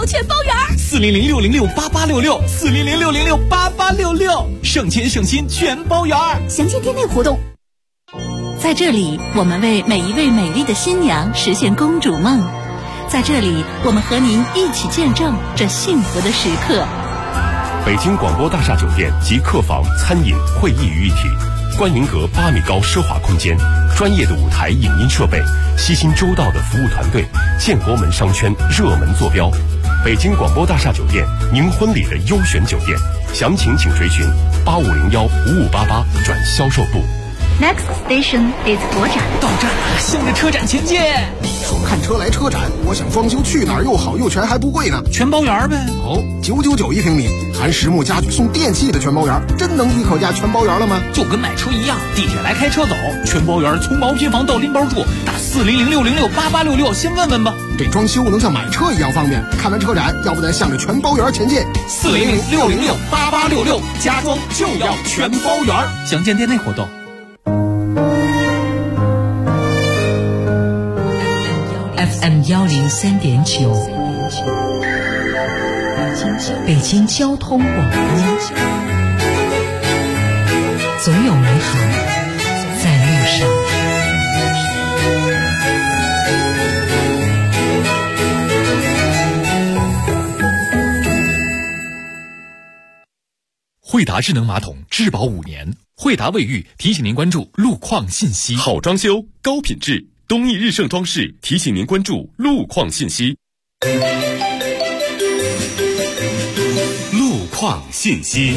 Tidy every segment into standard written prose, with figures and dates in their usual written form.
全包圆 ，400-606-8866，400-606-8866，省钱省心全包圆。 详见店内活动。 在这里，我们为每一位美丽的新娘实现公主梦。在这里，我们和您一起见证这幸福的时刻。 北京广播大厦酒店集客房、餐饮、会议于一体，观云阁8米高奢华空间，专业的舞台影音设备，悉心周到的服务团队，建国门商圈热门坐标。北京广播大厦酒店，您婚礼的优选酒店，详情请垂询8501-5588转销售部。 Next station is 国展。 到站了，向着车展前进。 说看车来车展，我想装修去哪儿又好又全还不贵呢？ 全包圆呗。 哦，999一平米，含实木家具送电器的全包圆，真能一口价全包圆了吗？ 就跟买车一样，地铁来开车走，全包圆，从毛坯房到拎包住，打400-606-8866，先问问吧。 这装修能像买车一样方便，看完车展，要不咱向着全包圆前进。 400-606-8866，家装就要全包圆。详见店内活动。 FM 103.9，北京交通广播，总有美好在路上。 惠达智能马桶质保5年，惠达卫浴提醒您关注路况信息。 好装修，高品质。东义日盛装饰提醒您关注路况信息。路况信息。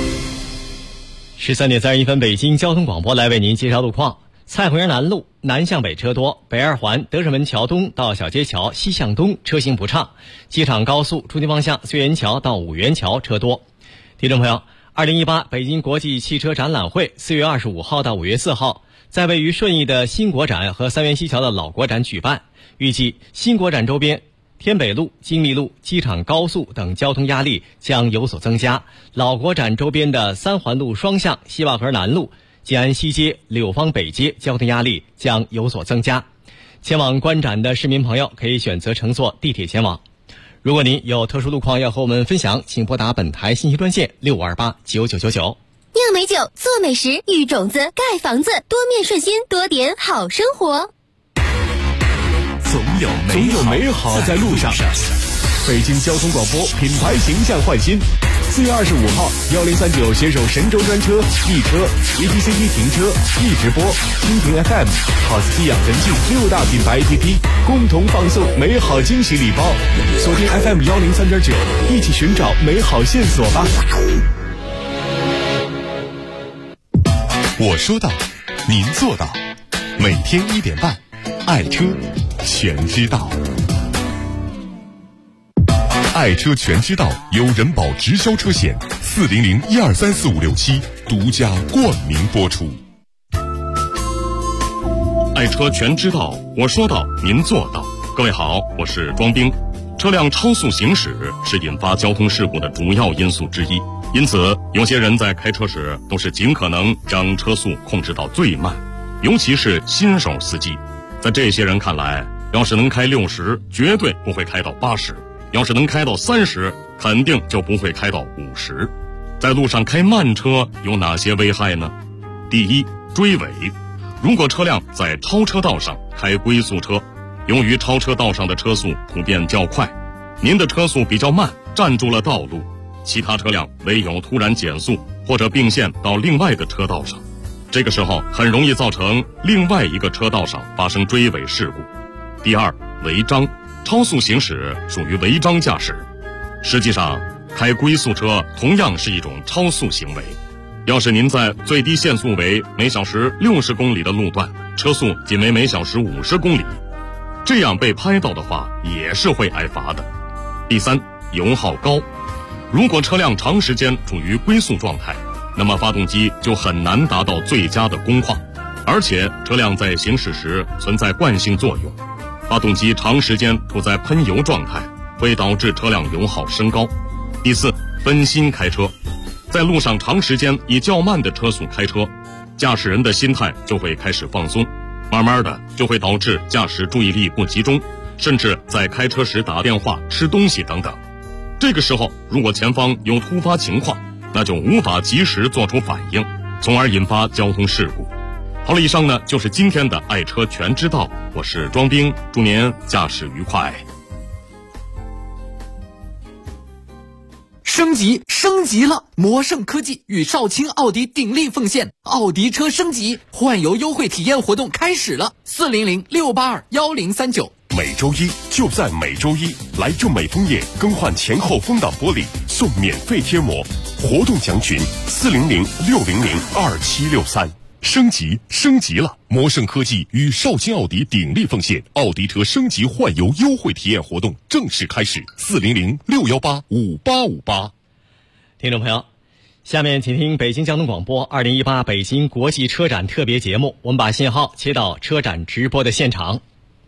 13点31分，北京交通广播来为您介绍路况。蔡湖园南路南向北车多，北二环德胜门桥东到小街桥西向东车行不畅，机场高速出京方向绥源桥到五原桥车多。听众朋友，2018北京国际汽车展览会4月25号到5月4号在位于顺义的新国展和三元西桥的老国展举办，预计新国展周边天北路、金密路、机场高速等交通压力将有所增加，老国展周边的三环路双向、西坝河南路、静安西街、柳芳北街交通压力将有所增加。前往观展的市民朋友可以选择乘坐地铁前往。如果您有特殊路况要和我们分享，请拨打本台信息专线65289999。 酿美酒，做美食，育种子，盖房子，多面顺心，多点好生活。 总有美好在路上。北京交通广播品牌形象焕新。4月25号，1039携手神州专车、易车、ETC1停车、易直播、蜻蜓 FM、好斯基养神镜6大品牌 APP 共同放送美好惊喜礼包。锁定 FM 103.9，一起寻找美好线索吧。我说到，您做到。每天1点半，爱车全知道。爱车全知道由人保直销车险400-1234567独家冠名播出。 爱车全知道，我说到，您做到。各位好，我是庄兵。车辆超速行驶是引发交通事故的主要因素之一，因此有些人在开车时都是尽可能将车速控制到最慢，尤其是新手司机。在这些人看来，要是能开60，绝对不会开到80；要是能开到30，肯定就不会开到50。在路上开慢车有哪些危害呢？第一，追尾。如果车辆在超车道上开龟速车，由于超车道上的车速普遍较快，您的车速比较慢，占住了道路，其他车辆唯有突然减速或者并线到另外的车道上，这个时候很容易造成另外一个车道上发生追尾事故。第二，违章。超速行驶属于违章驾驶。实际上，开龟速车同样是一种超速行为。要是您在最低限速为每小时60公里的路段，车速仅为每小时50公里，这样被拍到的话也是会挨罚的。第三，油耗高。如果车辆长时间处于龟速状态，那么发动机就很难达到最佳的工况，而且车辆在行驶时存在惯性作用，发动机长时间处在喷油状态，会导致车辆油耗升高。第四，分心开车。在路上长时间以较慢的车速开车，驾驶人的心态就会开始放松，慢慢的就会导致驾驶注意力不集中，甚至在开车时打电话、吃东西等等。 这个时候如果前方有突发情况，那就无法及时做出反应，从而引发交通事故。好了，以上呢就是今天的爱车全知道，我是庄兵，祝您驾驶愉快。 升级了！魔盛科技与少卿奥迪鼎力奉献奥迪车升级换油优惠体验活动开始了，400-682-1039。 每周一就在每周一，来正美枫叶更换前后风挡玻璃送免费贴膜，活动详询400-600-2763。升级了！魔盛科技与少卿奥迪鼎力奉献奥迪车升级换油优惠体验活动正式开始，400-618-5858。 听众朋友，下面请听北京交通广播2018北京国际车展特别节目，我们把信号切到车展直播的现场。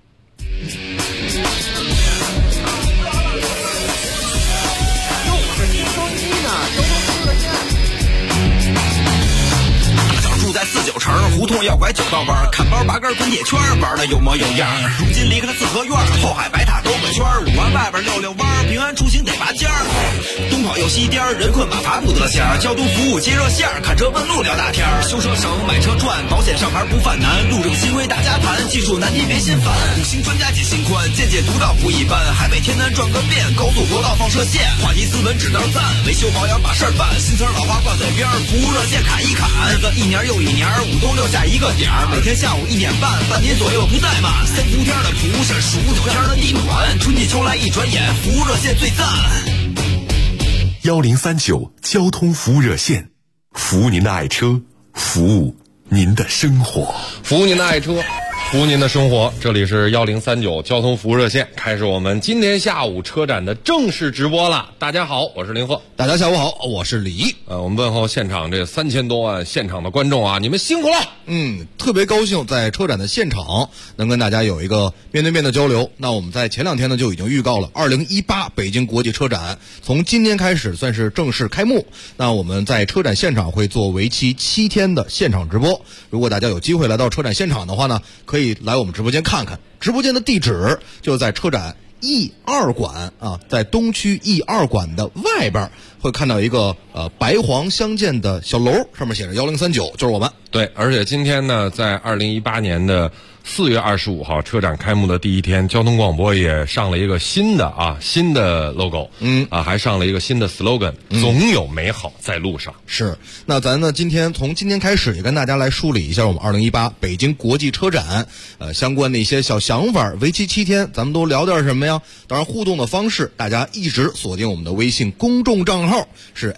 在49城胡同要拐9道弯，看包8根滚铁圈，玩的有模有样。如今离开了四合院，后海白塔兜个圈，5环外边溜溜弯，平安出行得拔尖儿。东跑又西颠，人困马乏不得闲。交通服务接热线，看车问路聊大天。修车省，买车赚，保险上牌不犯难。路政新规大家谈，技术难题别心烦。5星专家解心宽，见解独到不一般。海北天南转个遍，高速国道放射线。话题斯文只当赞，维修保养把事儿办。新词老话挂嘴边，服务热线砍一砍。日子一年又一年，5冬6夏一个点儿，每天下午1点半，半年左右不怠慢。3伏天的蒲是数9天的地暖，春季秋来一转眼，服务热线最赞。 1039交通服务热线，服务您的爱车，服务您的生活， 服务您的爱车，服务您的生活。这里是1039交通服务热线，开始我们今天下午车展的正式直播了。大家好，我是林鹤。 大家下午好，我是李毅。 我们问候现场这3000多万现场的观众啊，你们辛苦了。 特别高兴在车展的现场能跟大家有一个面对面的交流。那我们在前2天呢就已经预告了2018北京国际车展从今天开始算是正式开幕。那我们在车展现场会做为期7天的现场直播。如果大家有机会来到车展现场的话呢，可以来我们直播间看看。直播间的地址就在车展E2馆啊，在东区E2馆的外边会看到一个白黄相间的小楼，上面写着1039，就是我们。 对，而且今天呢，在2018年的4月25号车展开幕的第一天，交通广播也上了一个新的 logo， 还上了一个新的 slogan， 总有美好在路上。 是，那咱呢从今天开始也跟大家来梳理一下我们2018北京国际车展相关的一些小想法。为期7天，咱们都聊点什么呀？当然互动的方式，大家一直锁定我们的微信公众账号是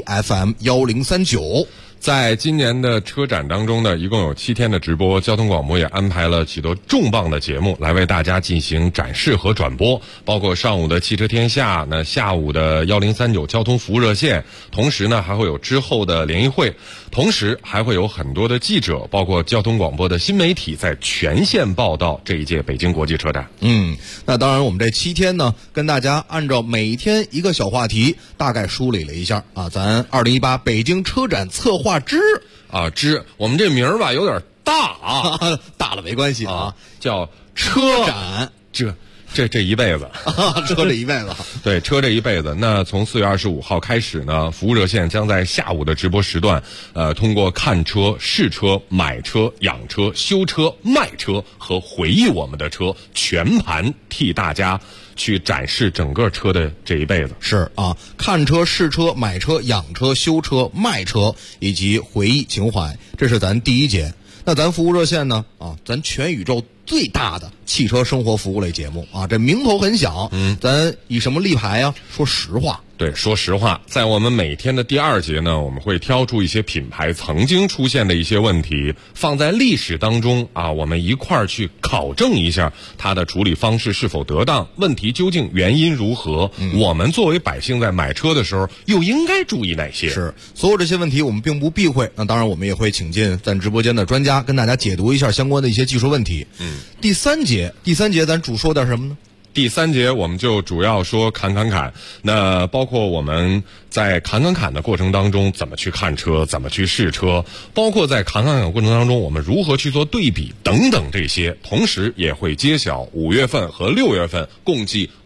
ACFM1039。 在今年的车展当中呢，一共有7天的直播，交通广播也安排了许多重磅的节目来为大家进行展示和转播，包括上午的汽车天下，那下午的1039交通服务热线，同时呢还会有之后的联谊会，同时还会有很多的记者，包括交通广播的新媒体在全线报道这一届北京国际车展。 那当然我们这7天呢，跟大家按照每天一个小话题大概梳理了一下啊，咱2018北京车展策划我们这名儿吧有点大啊， 大了没关系啊， 叫车展， 这一辈子车这一辈子对，车这一辈子。那从4月25号开始呢，服务热线将在下午的直播时段通过看车、试车、买车、养车、修车、卖车和回忆我们的车全盘替大家去展示整个车的这一辈子。 是啊，看车、试车、买车、养车、修车、卖车以及回忆情怀，这是咱第一节。那咱服务热线呢咱全宇宙最大的汽车生活服务类节目啊，这名头很响。咱以什么立牌啊？说实话。 对，说实话，在我们每天的第2节呢，我们会挑出一些品牌曾经出现的一些问题，放在历史当中我们一块儿去考证一下它的处理方式是否得当，问题究竟原因如何，我们作为百姓在买车的时候又应该注意哪些？ 是，所有这些问题我们并不避讳，那当然我们也会请进咱直播间的专家跟大家解读一下相关的一些技术问题。第三节咱主说点什么呢？ 第3节我们就主要说侃，那包括我们在侃的过程当中怎么去看车，怎么去试车，包括在侃过程当中我们如何去做对比等等这些，同时也会揭晓5月份和6月份共计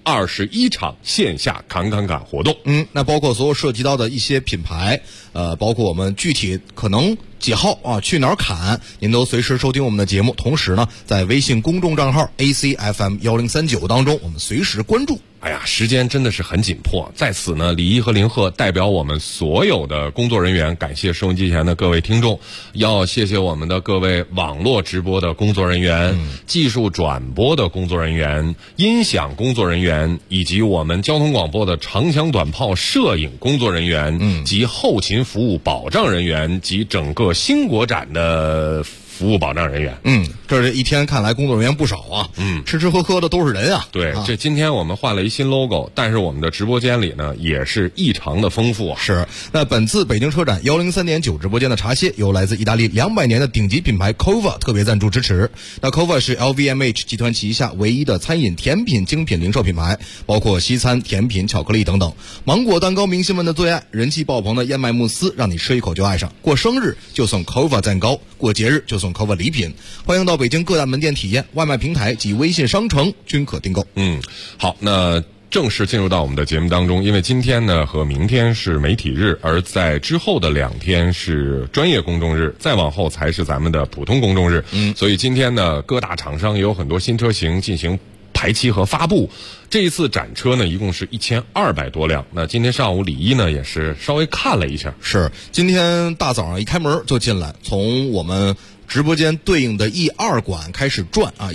21场线下侃活动。 那包括所有涉及到的一些品牌，包括我们具体可能几号啊去哪儿侃，您都随时收听我们的节目。同时呢，在微信公众账号 ACFM1039 当中，我们随时关注。 哎呀，时间真的是很紧迫，在此呢，李一和林鹤代表我们所有的工作人员，感谢收音机前的各位听众，要谢谢我们的各位网络直播的工作人员、技术转播的工作人员、音响工作人员，以及我们交通广播的长枪短炮摄影工作人员，及后勤服务保障人员，及整个新国展的服务保障人员。 这一天看来工作人员不少啊。吃吃喝喝的都是人啊。 对，这今天我们换了一新 logo， 但是我们的直播间里呢也是异常的丰富啊。 是。那本次北京车展103.9直播间的茶歇由来自意大利200年的顶级品牌 Cova 特别赞助支持。那 Cova 是 LVMH 集团旗下唯一的餐饮甜品精品零售品牌，包括西餐、甜品、巧克力等等。芒果蛋糕明星们的最爱，人气爆棚的燕麦慕斯让你吃一口就爱上。过生日就送 Cova 蛋糕，过节日就送 Cova 礼品。欢迎到北京各大门店体验，外卖平台及微信商城均可订购。 好，那正式进入到我们的节目当中，因为今天呢和明天是媒体日，而在之后的2天是专业公众日，再往后才是咱们的普通公众日。所以今天呢各大厂商也有很多新车型进行排期和发布。这一次展车呢一共是1200多辆。那今天上午李一呢也是稍微看了一下， 是今天大早上一开门就进来，从我们直播间对应的 E2 馆开始转啊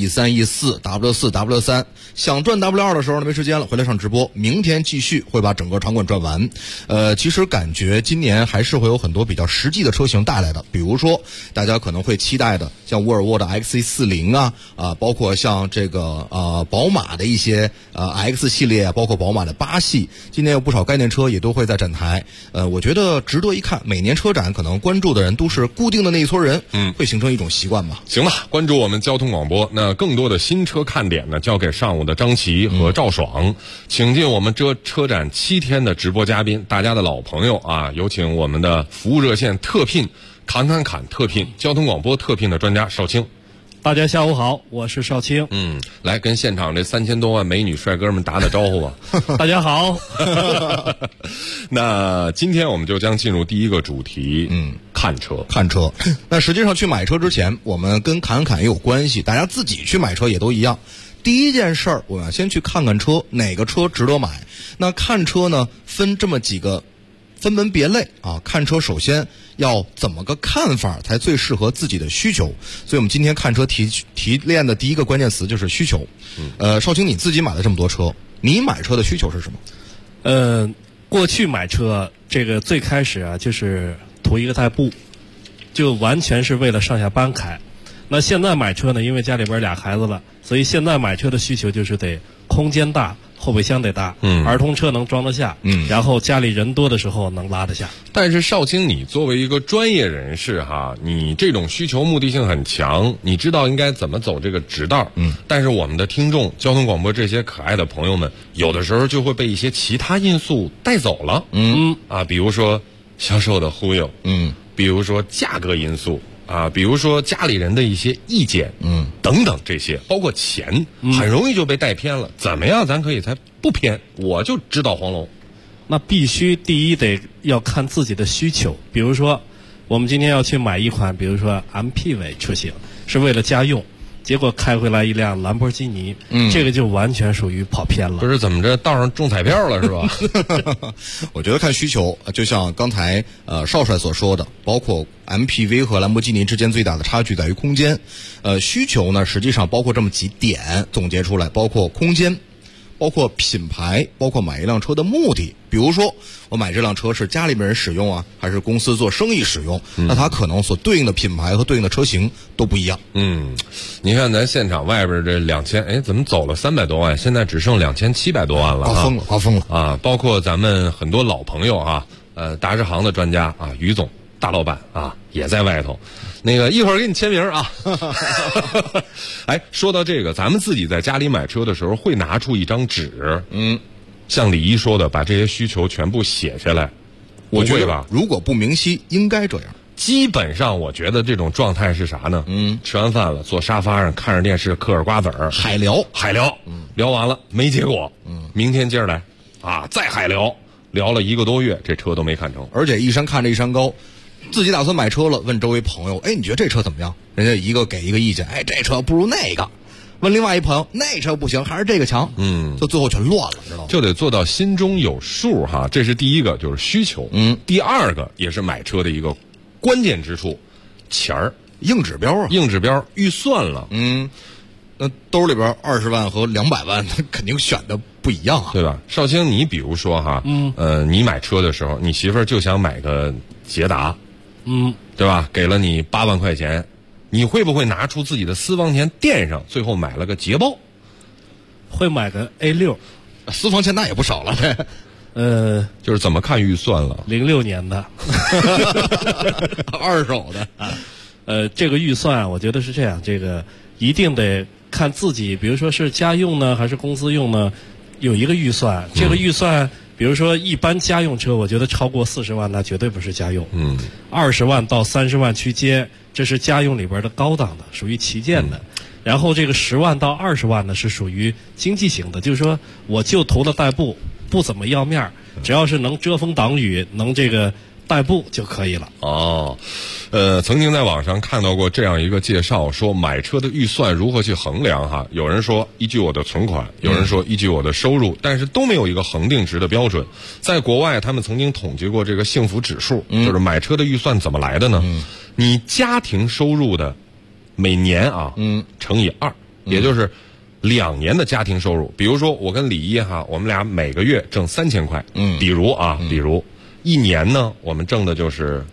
，E2、E3、E4、W4、W3， 想转 W2 的时候呢没时间了，回来上直播。明天继续会把整个场馆转完。其实感觉今年还是会有很多比较实际的车型带来的，比如说大家可能会期待的，像沃尔沃的 XC40 啊，包括像这个宝马的一些X 系列，包括宝马的8系，今年有不少概念车也都会在展台。我觉得值得一看。每年车展可能关注的人都是固定的那一撮人。会形成一种习惯吧。 行吧，关注我们交通广播。那更多的新车看点呢，交给上午的张琪和赵爽，请进我们这车展7天的直播嘉宾，大家的老朋友啊，有请我们的服务热线特聘、侃特聘、交通广播特聘的专家邵青。 大家下午好，我是邵青。 来跟现场这3000多万美女帅哥们打招呼吧。 大家好。 那今天我们就将进入第一个主题，看车。 那实际上去买车之前，我们跟侃也有关系，大家自己去买车也都一样。第一件事儿，我们要先去看看车，哪个车值得买。那看车呢，分这么几个分门别类啊。看车首先要怎么个看法才最适合自己的需求？所以我们今天看车提炼的第一个关键词就是需求。邵青，你自己买了这么多车，你买车的需求是什么？ 过去买车这个最开始啊，就是图一个代步，就完全是为了上下班开。那现在买车呢，因为家里边俩孩子了，所以现在买车的需求就是得空间大，后备箱得大，儿童车能装得下，然后家里人多的时候能拉得下。 但是邵青，你作为一个专业人士哈，你这种需求目的性很强，你知道应该怎么走这个直道。但是我们的听众，交通广播这些可爱的朋友们，有的时候就会被一些其他因素带走了。比如说销售的忽悠，比如说价格因素。比如说家里人的一些意见，等等这些，包括钱，很容易就被带偏了。怎么样咱可以才不偏？我就知道黄龙。 那必须第一得要看自己的需求。比如说，我们今天要去买一款，比如说 MPV 车型，是为了家用。结果开回来一辆兰博基尼，这个就完全属于跑偏了。 不是怎么着，道上中彩票了是吧？ 我觉得看需求，就像刚才少帅所说的，包括 MPV 和兰博基尼之间最大的差距在于空间。需求呢，实际上包括这么几点总结出来，包括空间，包括品牌，包括买一辆车的目的。比如说我买这辆车是家里面人使用啊，还是公司做生意使用，那它可能所对应的品牌和对应的车型都不一样。 你看咱现场外边这2000，怎么走了300多万，现在只剩2700多万了， 高峰了啊！包括咱们很多老朋友啊，达世行的专家啊，于总大老板啊也在外头。那个一会儿给你签名啊。说到这个，咱们自己在家里买车的时候会拿出一张纸，像李一说的，把这些需求全部写下来。 我觉得如果不明晰，应该这样。 基本上我觉得这种状态是啥呢？吃完饭了，坐沙发上看着电视，嗑着瓜子儿， 海聊， 聊完了没结果，明天接着来，再海聊，聊了1个多月，这车都没看成， 而且一山看着一山高。自己打算买车了，问周围朋友，你觉得这车怎么样？人家一个给一个意见，这车不如那个。问另外一朋友，那车不行，还是这个强。就最后全乱了，知道吗？ 就得做到心中有数哈，这是第一个，就是需求。第二个也是买车的一个关键之处，钱儿， 硬指标啊， 硬指标，预算了。 那兜里边20万和200万，那肯定选的不一样啊， 对吧？少卿，你比如说哈，你买车的时候，你媳妇儿就想买个捷达，对吧？给了你8万块钱。你会不会拿出自己的私房钱垫上，最后买了个捷豹？ 会买个 A6， 私房钱那也不少了。 就是怎么看预算了 ？06年的， 二手的。这个预算我觉得是这样，这个一定得看自己，比如说是家用呢，还是公司用呢，有一个预算。这个预算，比如说一般家用车，我觉得超过40万，那绝对不是家用。20万到30万区间。这是家用里边的高档的，属于旗舰的。然后这个10万到20万呢，是属于经济型的，就是说我就图了代步，不怎么要面儿，只要是能遮风挡雨，能这个代步就可以了。 曾经在网上看到过这样一个介绍，说买车的预算如何去衡量哈？有人说依据我的存款，有人说依据我的收入，但是都没有一个恒定值的标准。在国外，他们曾经统计过这个幸福指数，就是买车的预算怎么来的呢？你家庭收入的每年乘以2，也就是2年的家庭收入。比如说我跟李一哈，我们俩每个月挣3000块，比如1年呢，我们挣的就是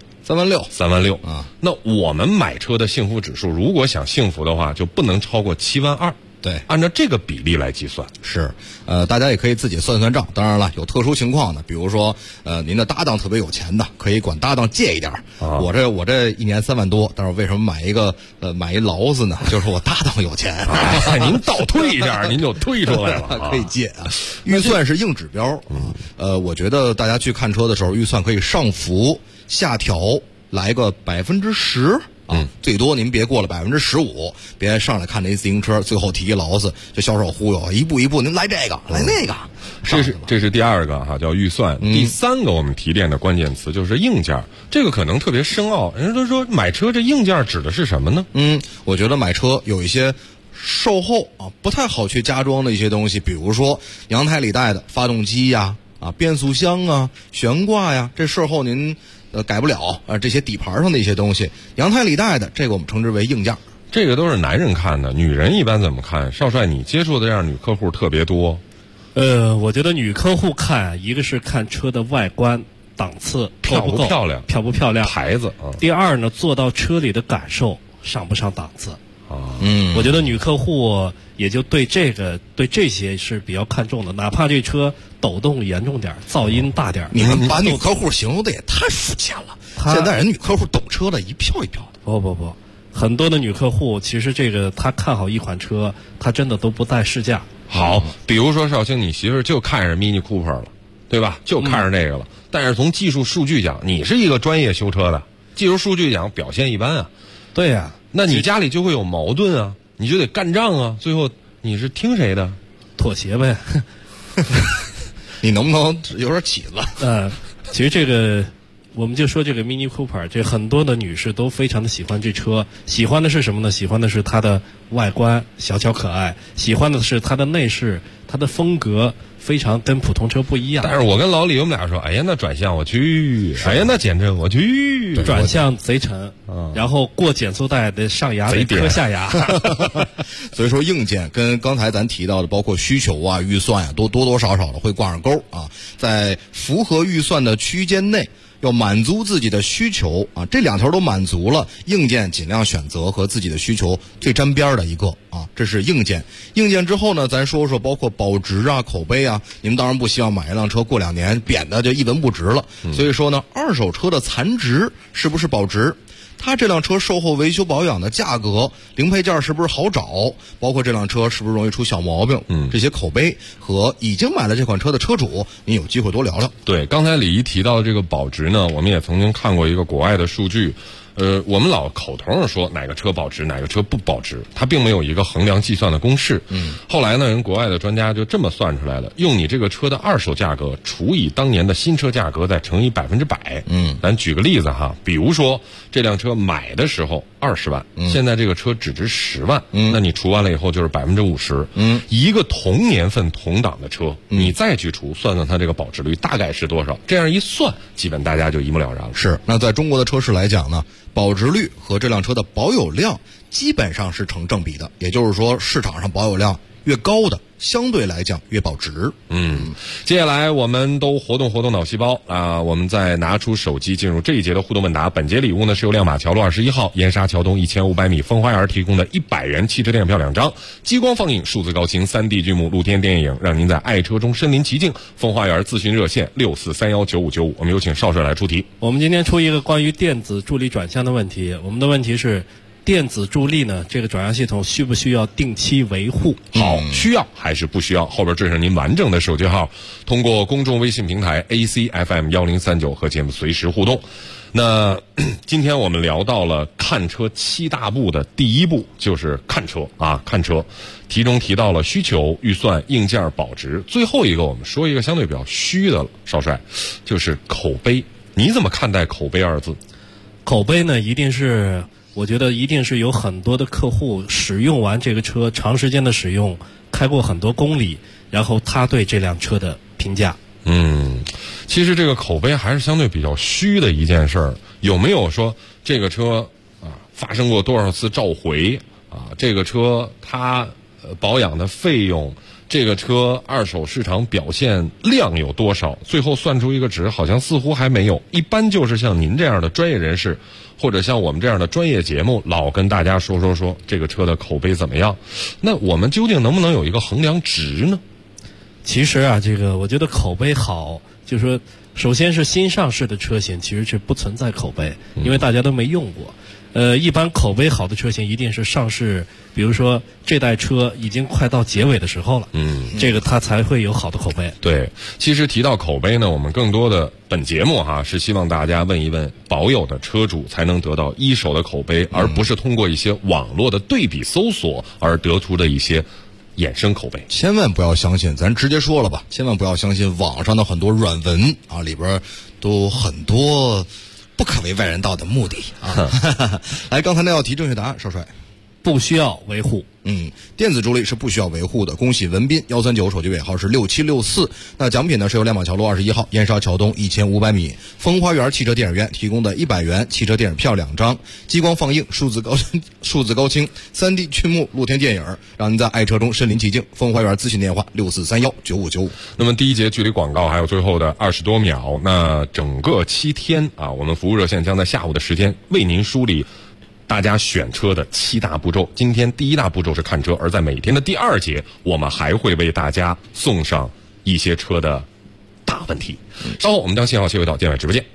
3万6啊。那我们买车的幸福指数，如果想幸福的话，就不能超过7万2。 对， 按照这个比例来计算。 是，大家也可以自己算算账。当然了，有特殊情况的，比如说，您的搭档特别有钱的，可以管搭档借一点。我这1年3万多，但是为什么买一劳斯呢？就是我搭档有钱。 您倒退一下，您就推出来了， 可以借啊。预算是硬指标。我觉得大家去看车的时候，预算可以上浮下调，来个10%。最多您别过了15%，别上来看那自行车，最后提一劳斯，这销售忽悠，一步一步您来这个，来那个。 这是第二个哈，叫预算。第三个我们提炼的关键词就是硬件，这个可能特别深奥。人家都说买车这硬件指的是什么呢？ 我觉得买车有一些售后不太好去加装的一些东西，比如说阳台里带的发动机呀、变速箱啊、悬挂呀，这事后您改不了这些底盘上的一些东西，阳台里带的这个我们称之为硬件。 这个都是男人看的，女人一般怎么看？少帅，你接触的这样女客户特别多。 我觉得女客户看，一个是看车的外观档次漂不漂亮， 漂不漂亮， 牌子第二呢，坐到车里的感受上不上档次。我觉得女客户也就对这些是比较看重的，哪怕这车抖动严重点，噪音大点。 你们把女客户形容的也太肤浅了。现在人女客户懂车的一票一票的。 不，很多的女客户其实这个她看好一款车，她真的都不带试驾。 好，比如说少卿，你媳妇儿就看上 Mini Cooper 了，对吧？就看上这个了。但是从技术数据讲，你是一个专业修车的，技术数据讲表现一般啊。 对呀。 那你家里就会有矛盾啊，你就得干仗啊，最后你是听谁的？ 妥协呗。 你能不能有点起子？ 其实这个我们就说这个 Mini Cooper， 这很多的女士都非常的喜欢这车，喜欢的是什么呢？喜欢的是它的外观小巧可爱，喜欢的是它的内饰，它的风格非常跟普通车不一样。 但是我跟老李我们俩说，哎呀那转向我去，哎呀那减震我去， 转向贼沉，然后过减速带的上牙得磕下牙。 所以说硬件跟刚才咱提到的包括需求啊、预算啊，都多多少少的会挂上钩啊。在符合预算的区间内，要满足自己的需求啊，这两条都满足了，硬件尽量选择和自己的需求最沾边的一个啊，这是硬件。硬件之后呢，咱说说包括保值啊、口碑啊。你们当然不希望买一辆车过2年扁的就一文不值了，所以说呢，二手车的残值是不是保值？ 它这辆车售后维修保养的价格、零配件是不是好找，包括这辆车是不是容易出小毛病，这些口碑和已经买了这款车的车主，您有机会多聊聊。 对，刚才李怡提到的这个保值呢，我们也曾经看过一个国外的数据。我们老口头上说哪个车保值，哪个车不保值，它并没有一个衡量计算的公式。后来呢，人国外的专家就这么算出来的，用你这个车的二手价格除以当年的新车价格，再乘以100%。咱举个例子哈，比如说这辆车买的时候20万，现在这个车只值10万，那你除完了以后就是50%。一个同年份同档的车，你再去除，算算它这个保值率大概是多少？这样一算，基本大家就一目了然了。 是，那在中国的车市来讲呢，保值率和这辆车的保有量基本上是成正比的，也就是说市场上保有量越高的相对来讲越保值。 接下来我们都活动脑细胞啊！我们再拿出手机进入这一节的互动问答。本节礼物呢是由亮马桥路21号燕莎桥东1500米风花园提供的100元汽车电影票2张，激光放映数字高清 3D 剧目露天电影，让您在爱车中身临其境。风花园咨询热线64319595。我们有请邵帅来出题。 我们今天出一个关于电子助力转向的问题，我们的问题是，电子助力呢，这个转向系统需不需要定期维护？ 好，需要还是不需要？后边缀上您完整的手机号，通过公众微信平台 ACFM1039和节目随时互动。那今天我们聊到了看车7大步的第一步，就是看车啊，看车。题中提到了需求、预算、硬件、保值。最后一个我们说一个相对比较虚的了，少帅，就是口碑。你怎么看待口碑2字？ 口碑呢，我觉得一定是有很多的客户使用完这个车，长时间的使用，开过很多公里，然后他对这辆车的评价。 其实这个口碑还是相对比较虚的一件事儿。有没有说这个车发生过多少次召回这个车它保养的费用，这个车二手市场表现量有多少？最后算出一个值，好像似乎还没有。一般就是像您这样的专业人士，或者像我们这样的专业节目，老跟大家说这个车的口碑怎么样。那我们究竟能不能有一个衡量值呢？ 其实我觉得口碑好，就是说首先是新上市的车型其实是不存在口碑，因为大家都没用过。一般口碑好的车型一定是上市，比如说这代车已经快到结尾的时候了，这个它才会有好的口碑。 对，其实提到口碑呢，我们更多的本节目是希望大家问一问保有的车主才能得到一手的口碑，而不是通过一些网络的对比搜索而得出的一些衍生口碑。 千万不要相信，咱直接说了吧，千万不要相信网上的很多软文里边都很多不可为外人道的目的来，刚才那道题正确答案，少帅。 不需要维护。 电子助力是不需要维护的。恭喜文斌139，手机尾号是6764。那奖品呢是由亮马桥路21号燕莎桥东1500米风花园汽车电影院提供的100元汽车电影票2张，激光放映数字高清 3D 剧目露天电影，让您在爱车中身临其境。风花园咨询电话64319595。 那么第一节距离广告还有最后的20多秒，那整个7天我们服务热线将在下午的时间为您梳理大家选车的7大步骤。今天第1大步骤是看车，而在每天的第2节，我们还会为大家送上一些车的大问题。稍后我们将信号切回到建伟直播间。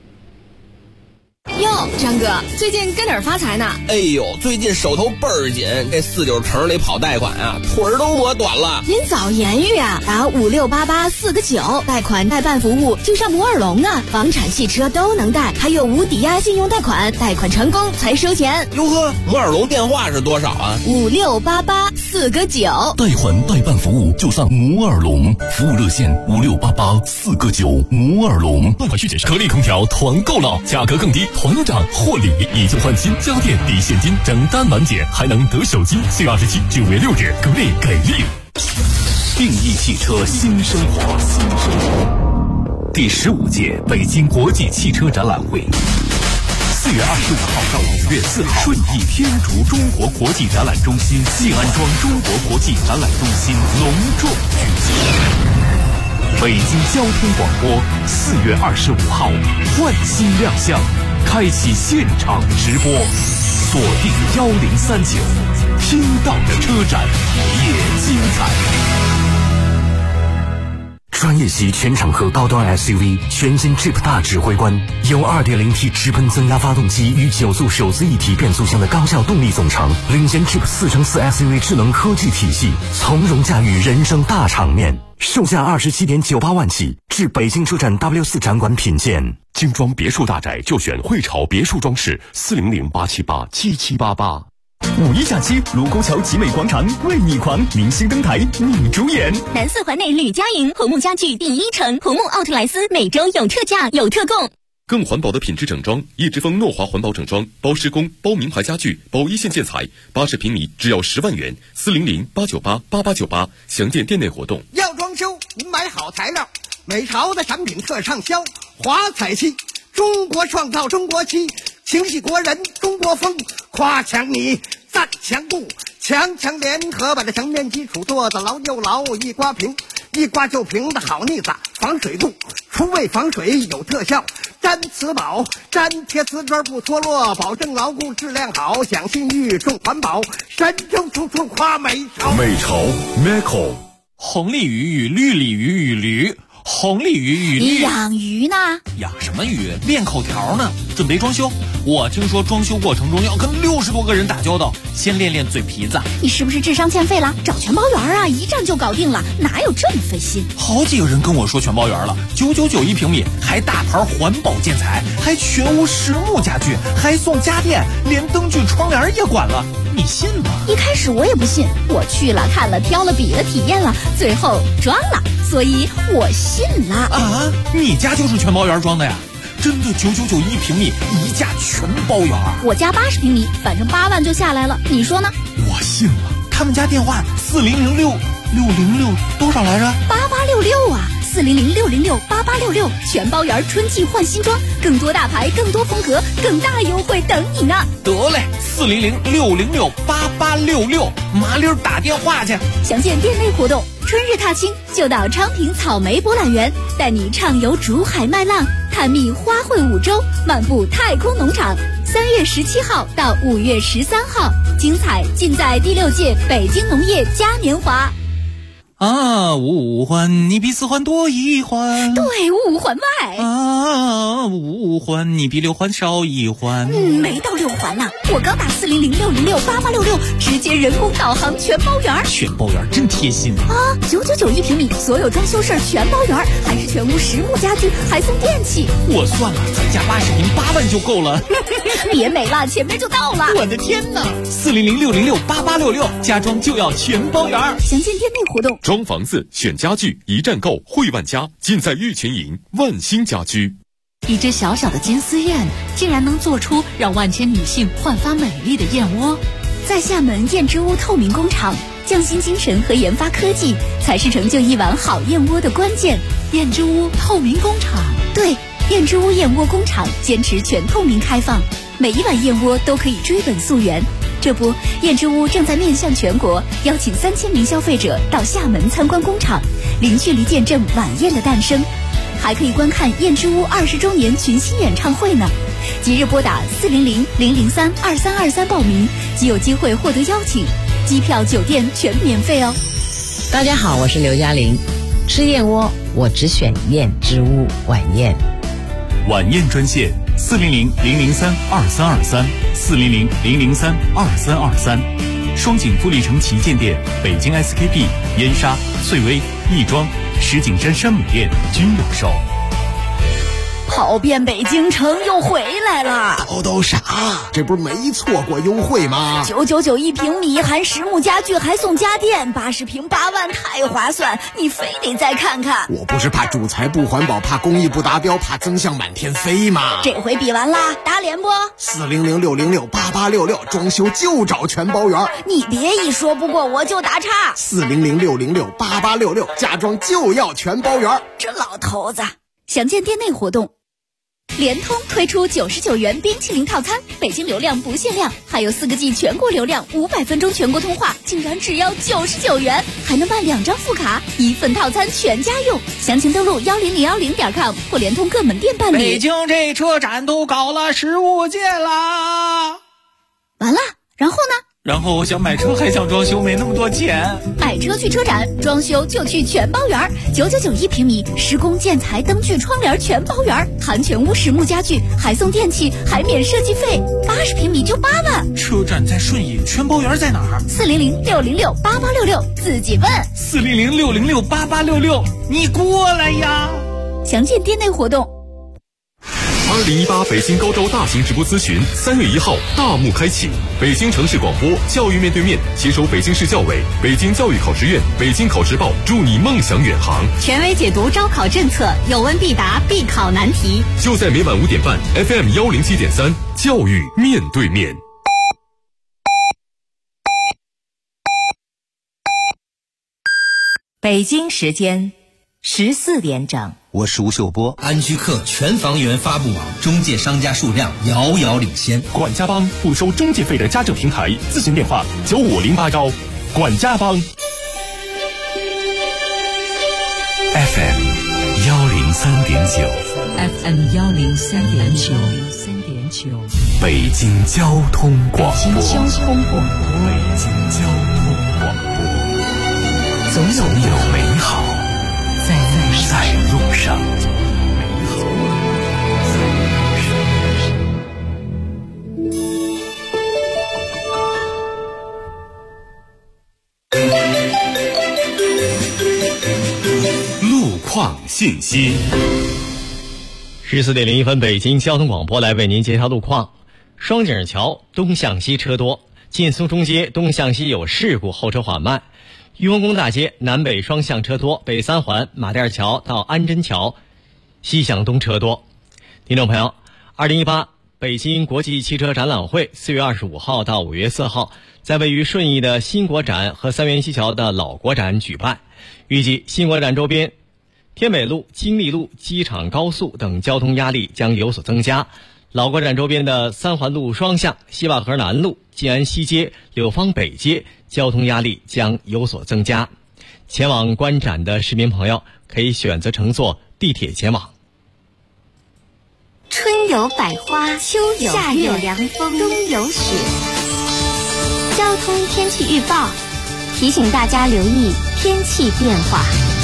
哟，张哥，最近跟哪儿发财呢？ 哎呦，最近手头倍儿紧，这49城里跑贷款腿儿都磨短了。 您早言语打5688 49，贷款代办服务就上摩尔龙呢，房产汽车都能贷，还有无抵押信用贷款，贷款成功才收钱。 哟呵，摩尔龙电话是多少 ？5688 49， 贷款代办服务就上摩尔龙，服务热线5688 49，摩尔龙。贷款续减可力空调团购了，价格更低，团长获礼，以旧换新，家电抵现金，整单满减，还能得手机。4月27、9月6日，格力给力！定义汽车新生活，第15届北京国际汽车展览会，4月25号到5月4号，顺义天竺中国国际展览中心西安庄中国国际展览中心隆重举行。北京交通广播4月25号换新亮相，开启现场直播，锁定1039，听到的车展也精彩。 专业级全场合高端 SUV 全新 Jeep 大指挥官，有 2.0T 直喷增压发动机与9速手自一体变速箱的高效动力总成，领先 Jeep 4x4 SUV 智能科技体系，从容驾驭人生大场面。售价27.98万起，至北京车展 W4 展馆品鉴。 精装别墅大宅就选汇潮别墅装饰，400-878-7788。 五一假期，卢沟桥集美广场为你狂，明星登台你主演。 南四环内吕家营红木家具第一城，红木奥特莱斯每周有特价有特供。 更环保的品质整装，一之风诺华环保整装，包施工、包名牌家具、包一线建材，80平米只要10万元，400-898-8898，详见店内活动。 要装修，您买好材料，美潮的产品特畅销，华彩漆，中国创造中国漆，情系国人中国风，夸强你赞强固，强强联合把这墙面基础做得牢又牢，一刮平一刮就平的好腻子，防水度，除味防水有特效，粘瓷宝，粘贴瓷砖不脱落，保证牢固质量好，享信誉重环保，神州处处夸美潮。 美潮 Meco。 红鲤鱼与绿鲤鱼与驴，红鲤鱼与绿。 你养鱼呢？ 养什么鱼？练口条呢，准备装修。我听说装修过程中要跟60多个人打交道，先练练嘴皮子。 你是不是智商欠费了？找全包圆啊，一站就搞定了，哪有这么费心？ 好几个人跟我说全包圆了，999一平米，还大牌环保建材，还全屋实木家具，还送家电，连灯具窗帘也管了，你信吗？ 一开始我也不信，我去了看了挑了比了体验了，最后装了，所以我信了。 啊，你家就是全包圆装的呀？真的999一平米，一价全包圆。 我家80平米，反正8万就下来了，你说呢？ 我信了。他们家电话4006多少来着 ？8866啊，4006068866，全包圆春季换新装，更多大牌，更多风格，更大优惠等你呢。 得嘞，4006068866，麻溜打电话去。 详见店内活动。春日踏青就到昌平草莓博览园，带你畅游竹海麦浪，探秘花卉五洲，漫步太空农场。3月17号到5月13号，精彩尽在第6届北京农业嘉年华。 啊，五环你比4环多1环， 对，5环外啊，5环你比6环少1环。 没到6环呢，我刚打4006068866，直接人工导航全包圆。 全包圆真贴心啊！999一平米，所有装修事儿全包圆，还是全屋实木家具，还送电器。 我算了，咱家80平8万就够了。 别美了，前面就到了。 我的天哪！40006068866，家装就要全包圆。 详见店内活动。 装房子选家具一站购，汇万家尽在玉泉营万兴家居。 一只小小的金丝燕，竟然能做出让万千女性焕发美丽的燕窝。 在厦门燕之屋透明工厂，匠心精神和研发科技才是成就一碗好燕窝的关键。 燕之屋透明工厂， 对，燕之屋燕窝工厂坚持全透明开放，每一碗燕窝都可以追本溯源。这不，燕之屋正在面向全国，邀请3000名消费者到厦门参观工厂，零距离见证晚宴的诞生，还可以观看燕之屋20周年群星演唱会呢。即日拨打400-003-2323报名，即有机会获得邀请，机票、酒店全免费哦。 大家好，我是刘嘉玲，吃燕窝我只选燕之屋晚宴。 晚宴专线400-003-2323，400-003-2323，双井富力城旗舰店、北京 SKP、燕莎、翠微、亦庄、石景山山姆店均有售。 跑遍北京城又回来了， 都啥？这不是没错过优惠吗 ？999一平米，含实木家具，还送家电，80平8万，太划算！你非得再看看。 我不是怕主材不环保，怕工艺不达标，怕增项满天飞吗？ 这回比完啦，打脸不 ？400-606-8866，装修就找全包圆。 你别一说不过我就打岔。 400-606-8866，家装就要全包圆。 这老头子，详见店内活动。联通推出99元冰淇淋套餐，北京流量不限量，还有4个G 全国流量，500分钟全国通话，竟然只要99元，还能办2张副卡，1份套餐全家用。详情登录10010.com 或联通各门店办理。 北京这车展都搞了15届啦， 完了，然后呢？ 然后我想买车还想装修，没那么多钱。 买车去车展，装修就去全包园，9991平米，施工建材灯具窗帘全包园，含全屋实木家具，还送电器，还免设计费，80平米就8万。 车展在顺义，全包园在哪儿 ？400-606-8866，自己问。 400-606-8866，你过来呀！ 详见店内活动。 2018北京高招大型直播咨询3月1号大幕开启，北京城市广播教育面对面携手北京市教委、北京教育考试院、北京考试报，助你梦想远航， 权威解读招考政策，有问必答，必考难题。 就在每晚5点半 FM 107.3，教育面对面。 北京时间14点整。 我是吴秀波。安居客全房源发布网，中介商家数量遥遥领先。 管家帮不收中介费的家政平台，咨询电话9508管家帮。 FM 103.9 FM 103.9， 北京交通广播。 北京交通广播，总有美好在路上。 路况信息。 14点01分，北京交通广播来为您揭晓路况。双井桥东向西车多，进苏中街东向西有事故，后车缓慢。裕丰宫大街南北双向车多，北三环马甸桥到安贞桥西向东车多。听众朋友，2018北京国际汽车展览会4月25号到5月4号在位于顺义的新国展和三元西桥的老国展举办。预计新国展周边天北路、金利路、机场高速等交通压力将有所增加，老国展周边的三环路双向、西坝河南路、静安西街、柳芳北街交通压力将有所增加。前往观展的市民朋友可以选择乘坐地铁前往。 春有百花，秋有夏有凉风，冬有雪。交通天气预报提醒大家留意天气变化。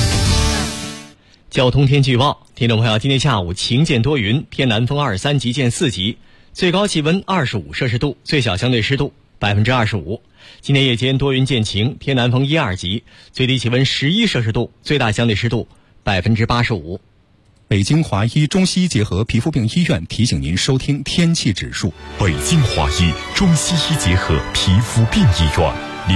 交通天气预报，听众朋友，今天下午晴见多云，偏南风2、3级见4级，最高气温25摄氏度，最小相对湿度25%。今天夜间多云见晴，偏南风1、2级，最低气温11摄氏度，最大相对湿度85%。 北京华医中西医结合皮肤病医院提醒您收听天气指数。 北京华医中西医结合皮肤病医院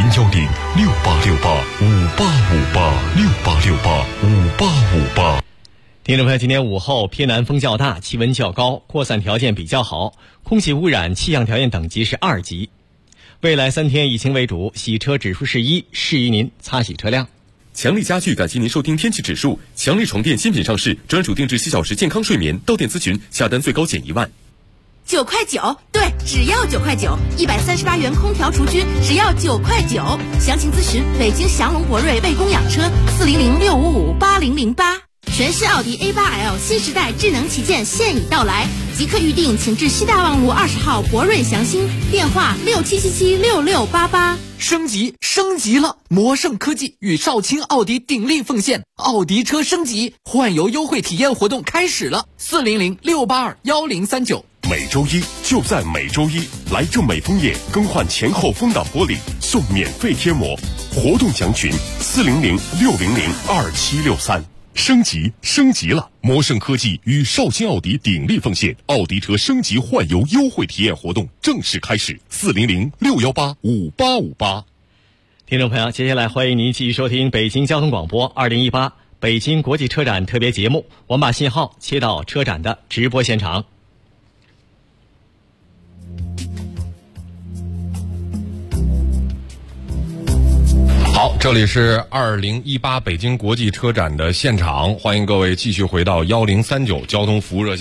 ，010-6868-5858，6868-5858。 听众朋友，今天午后偏南风较大，气温较高，扩散条件比较好，空气污染气象条件等级是2级。未来3天以晴为主，洗车指数是1，适宜您擦洗车辆。 强力家具感谢您收听天气指数。强力床垫新品上市，专属定制7小时健康睡眠，到店咨询，下单最高减1万。 9块9，对，只要9块9，138元空调厨具只要9块9。详情咨询北京祥龙博瑞为供养车400-655-8008。全市奥迪 A8L 新时代智能旗舰现已到来，即刻预定，请至西大望路20号博瑞祥兴，电话67776688。 升级了！魔盛科技与少卿奥迪鼎力奉献，奥迪车升级换油优惠体验活动开始了，400-682-1039。 每周一就在每周一，来正美枫叶更换前后风挡玻璃送免费贴膜，活动详询400-600-2763。升级了！魔盛科技与少卿奥迪鼎力奉献，奥迪车升级换油优惠体验活动正式开始，400-618-5858。 听众朋友，接下来欢迎您继续收听北京交通广播2018北京国际车展特别节目，我们把信号切到车展的直播现场。 好，这里是2018北京国际车展的现场，欢迎各位继续回到1039交通服务热线。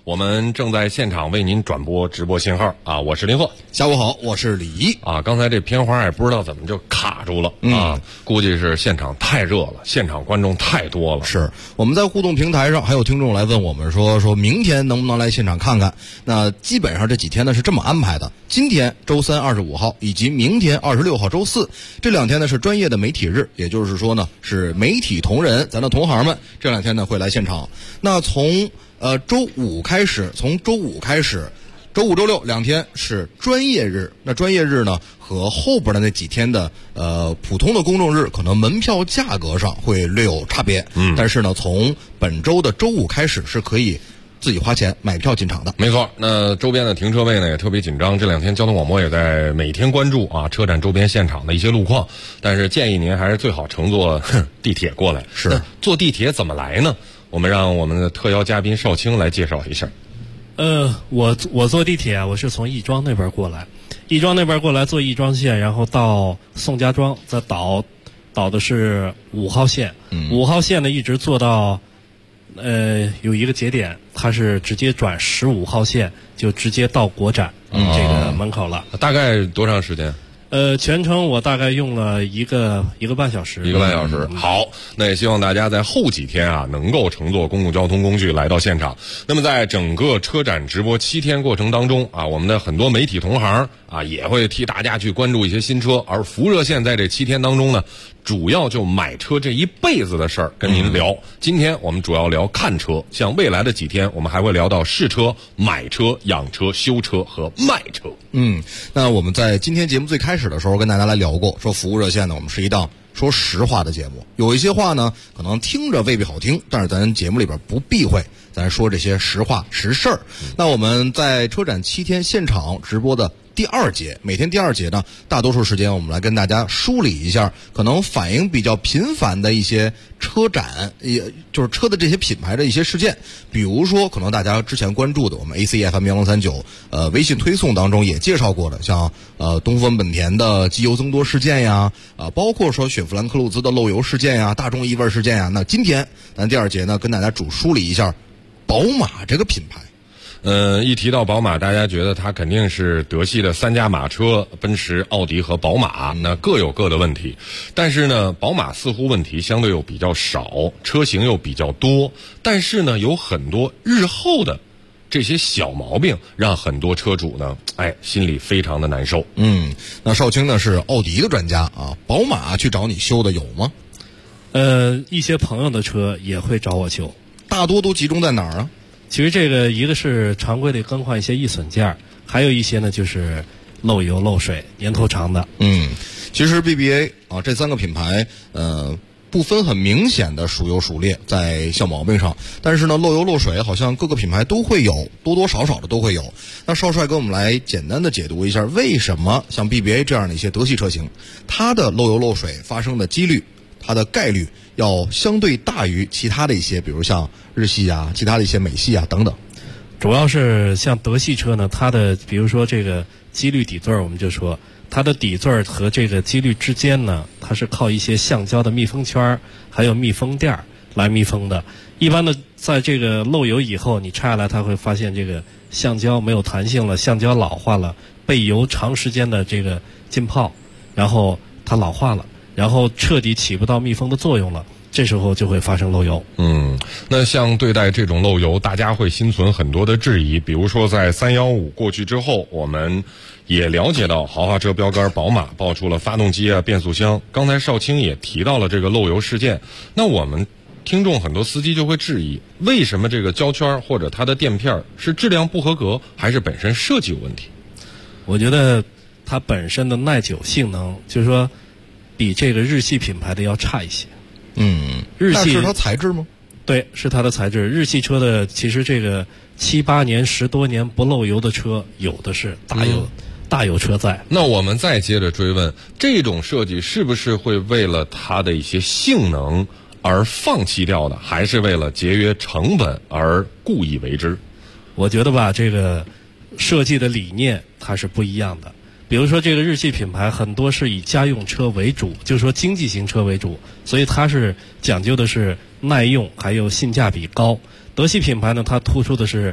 我们正在现场为您转播直播信号啊，我是林鹤。 下午好，我是李一啊。刚才这片花也不知道怎么就卡住了啊，估计是现场太热了，现场观众太多了。 是我们在互动平台上还有听众来问我们说明天能不能来现场看看？那基本上这几天呢是这么安排的：今天周3、25号以及明天26号周4，这2天呢是专业的媒体日，也就是说呢是媒体同仁，咱的同行们这2天呢会来现场。那从周五开始，周5、周62天是专业日。那专业日呢和后边的那几天的普通的公众日可能门票价格上会略有差别。但是呢从本周的周5开始是可以自己花钱买票进场的。 没错，那周边的停车位呢也特别紧张，这2天交通广播也在每天关注啊车展周边现场的一些路况，但是建议您还是最好乘坐地铁过来。 是坐地铁怎么来呢？我们让我们的特邀嘉宾邵青来介绍一下。 我坐地铁啊，我是从亦庄那边过来，亦庄那边过来坐亦庄线，然后到宋家庄，再倒的是5号线。5号线呢一直坐到有一个节点，它是直接转15号线，就直接到国展这个门口了。 大概多长时间？ 全程我大概用了一个半小时。 1个半小时。好，那也希望大家在后几天啊能够乘坐公共交通工具来到现场。那么在整个车展直播7天过程当中啊，我们的很多媒体同行啊也会替大家去关注一些新车，而福热线在这7天当中呢，主要就买车这一辈子的事儿跟您聊。今天我们主要聊看车，像未来的几天我们还会聊到试车、买车、养车、修车和卖车。 那我们在今天节目最开始的时候跟大家来聊过，说服务热线呢我们是一档说实话的节目，有一些话呢可能听着未必好听，但是咱节目里边不避讳，咱说这些实话实事儿。那我们在车展7天现场直播的第2节，每天第2节呢，大多数时间我们来跟大家梳理一下可能反应比较频繁的一些车展，也就是车的这些品牌的一些事件。比如说可能大家之前关注的我们 ACFM1039微信推送当中也介绍过的，像东风本田的机油增多事件呀，包括说雪佛兰科鲁兹的漏油事件呀，大众异味事件呀。那今天咱第2节呢跟大家主梳理一下宝马这个品牌。 一提到宝马，大家觉得它肯定是德系的3驾马车，奔驰、奥迪和宝马，那各有各的问题。但是呢，宝马似乎问题相对又比较少，车型又比较多，但是呢，有很多日后的这些小毛病，让很多车主呢，心里非常的难受。 那邵青呢是奥迪的专家啊，宝马去找你修的有吗？ 一些朋友的车也会找我修， 大多都集中在哪儿啊？ 其实这个一个是常规的更换一些易损件，还有一些呢就是漏油漏水年头长的。 其实 BBA 啊这3个品牌不分很明显的孰优孰劣在小毛病上，但是呢漏油漏水好像各个品牌都会有，多多少少的都会有。那邵帅跟我们来简单的解读一下，为什么像 BBA 这样的一些德系车型，它的漏油漏水发生的几率，它的概率要相对大于其他的一些，比如像日系啊，其他的一些美系啊等等。 主要是像德系车呢，它的比如说这个机滤底座，我们就说它的底座和这个机滤之间呢，它是靠一些橡胶的密封圈还有密封垫来密封的。一般的在这个漏油以后，你拆下来，它会发现这个橡胶没有弹性了，橡胶老化了，被油长时间的这个浸泡，然后它老化了，然后彻底起不到密封的作用了，这时候就会发生漏油。 那像对待这种漏油，大家会心存很多的质疑。比如说在315过去之后，我们也了解到豪华车标杆宝马爆出了发动机啊、变速箱。刚才邵青也提到了这个漏油事件。那我们听众很多司机就会质疑，为什么这个胶圈或者它的垫片是质量不合格，还是本身设计有问题？ 我觉得它本身的耐久性能，就是说比这个日系品牌的要差一些。日系但是它材质吗？ 对，是它的材质。日系车的其实这个7、8年、10多年不漏油的车，有的是大有车在。 那我们再接着追问，这种设计是不是会为了它的一些性能而放弃掉的，还是为了节约成本而故意为之？ 我觉得吧，这个设计的理念它是不一样的。比如说这个日系品牌很多是以家用车为主，就是说经济型车为主，所以它是讲究的是耐用还有性价比高。德系品牌呢，它突出的是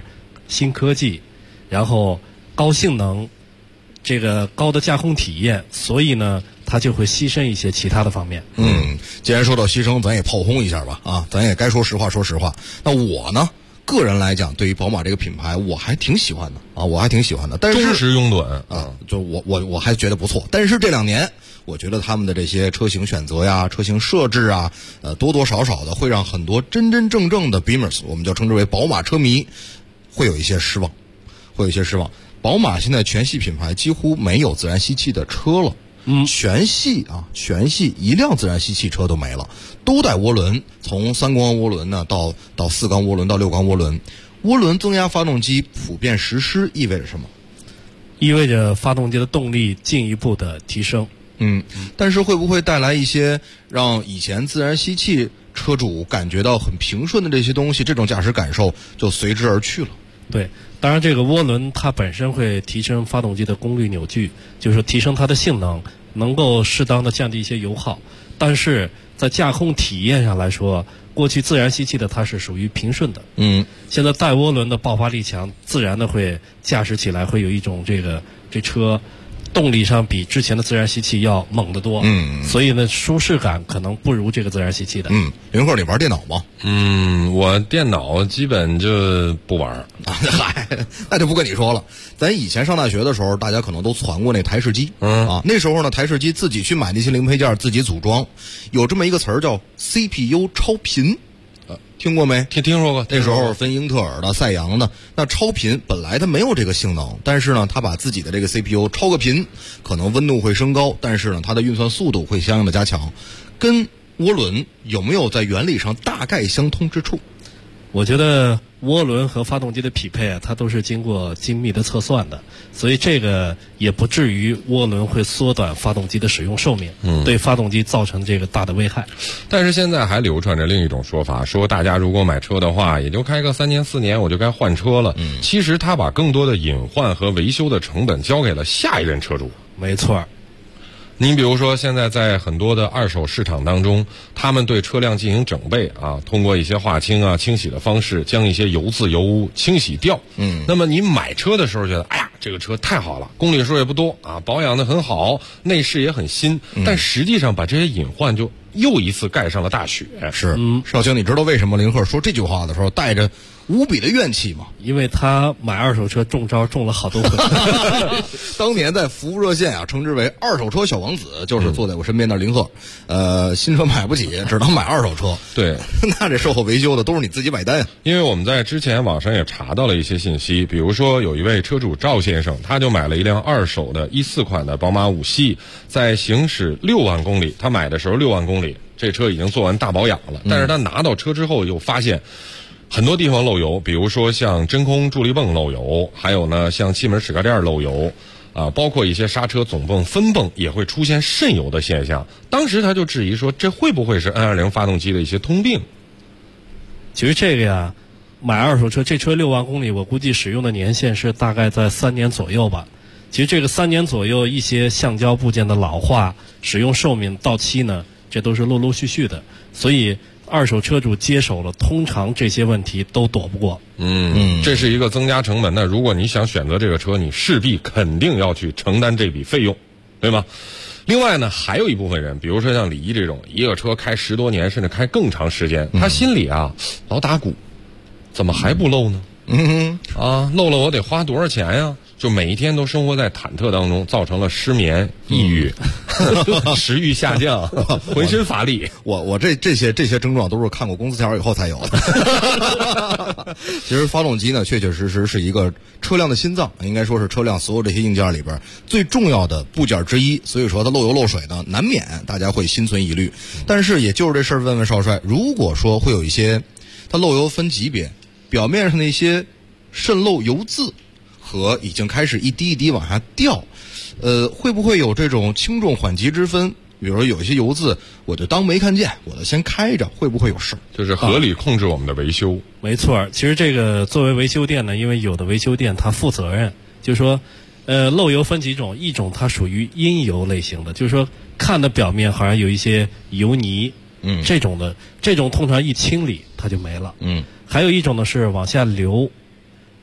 新科技，然后高性能，这个高的驾控体验，所以呢，它就会牺牲一些其他的方面。 既然说到牺牲，咱也炮轰一下吧啊，咱也该说实话说实话。那我呢，个人来讲，对于宝马这个品牌，我还挺喜欢的啊，我还挺喜欢的。但是忠实拥趸啊，就我还觉得不错。但是这2年，我觉得他们的这些车型选择呀、车型设置啊，多多少少的会让很多真真正正的 Beamers， 我们就称之为宝马车迷，会有一些失望，宝马现在全系品牌几乎没有自然吸气的车了。全系一辆自然吸气车都没了，都带涡轮，从3缸涡轮呢到4缸涡轮到6缸涡轮。涡轮增压发动机普遍实施意味着什么？ 意味着发动机的动力进一步的提升。 但是会不会带来一些让以前自然吸气车主感觉到很平顺的这些东西，这种驾驶感受就随之而去了？ 对，当然这个涡轮它本身会提升发动机的功率扭矩，就是说提升它的性能，能够适当的降低一些油耗。但是在驾控体验上来说，过去自然吸气的它是属于平顺的。现在带涡轮的爆发力强，自然的会驾驶起来会有一种这车动力上比之前的自然吸气要猛得多。所以呢，舒适感可能不如这个自然吸气的。 林克，你玩电脑吗？ 我电脑基本就不玩。 嗨，那就不跟你说了。咱以前上大学的时候，大家可能都传过那台式机。那时候呢，台式机自己去买那些零配件，自己组装，有这么一个词儿叫 CPU 超频。听过没？ 听说过。 那时候分英特尔的、赛扬的。那超频本来它没有这个性能，但是呢，它把自己的这个 CPU 超个频，可能温度会升高，但是呢，它的运算速度会相应的加强。跟涡轮有没有在原理上大概相通之处？ 我觉得涡轮和发动机的匹配啊，它都是经过精密的测算的，所以这个也不至于涡轮会缩短发动机的使用寿命，对发动机造成这个大的危害。 但是现在还流传着另一种说法，说大家如果买车的话，也就开个3年4年我就该换车了。其实他把更多的隐患和维修的成本交给了下一任车主。 没错。 您比如说，现在在很多的二手市场当中，他们对车辆进行整备啊，通过一些化清啊、清洗的方式，将一些油渍、油污清洗掉。那么你买车的时候觉得，哎呀，这个车太好了，公里数也不多啊，保养的很好，内饰也很新，但实际上把这些隐患就又一次盖上了大雪。 少卿，你知道为什么林克说这句话的时候带着无比的怨气吗？ 因为他买二手车中招中了好多回。 当年在服务热线啊，称之为二手车小王子，就是坐在我身边的林克。新车买不起，只能买二手车。 对， 那这售后维修的都是你自己买单。 因为我们在之前网上也查到了一些信息，比如说有一位车主赵先生，他就买了一辆二手的14款的宝马5系，在行驶6万公里，他买的时候6万公里，这车已经做完大保养了，但是他拿到车之后又发现很多地方漏油，比如说像真空助力泵漏油，还有呢像气门齿盖垫漏油啊，包括一些刹车总泵分泵也会出现渗油的现象。当时他就质疑说，这会不会是 N20 发动机的一些通病？ 其实这个呀，买二手车，这车6万公里，我估计使用的年限是大概在3年左右吧。其实这个3年左右，一些橡胶部件的老化、使用寿命到期呢，这都是陆陆续续的，所以二手车主接手了，通常这些问题都躲不过。 这是一个增加成本。那如果你想选择这个车，你势必肯定要去承担这笔费用，对吗？另外呢，还有一部分人，比如说像李一这种，一个车开10多年，甚至开更长时间，他心里啊老打鼓，怎么还不漏呢？漏了我得花多少钱呀？就每一天都生活在忐忑当中，造成了失眠、抑郁、食欲下降、浑身乏力。 我这些症状都是看过工资条以后才有的。其实发动机呢，确确实实是一个车辆的心脏，应该说是车辆所有这些硬件里边最重要的部件之一。所以说它漏油漏水呢，难免大家会心存疑虑。但是也就是这事儿，问问少帅，如果说会有一些它漏油分级别，表面上的一些渗漏油渍和已经开始一滴一滴往下掉，会不会有这种轻重缓急之分？比如说有一些油渍，我就当没看见，我就先开着，会不会有事？ 就是合理控制我们的维修。 没错，其实这个作为维修店呢，因为有的维修店它负责任，就是说，漏油分几种，一种它属于阴油类型的，就是说看的表面好像有一些油泥，这种的，这种通常一清理它就没了。还有一种呢是往下流。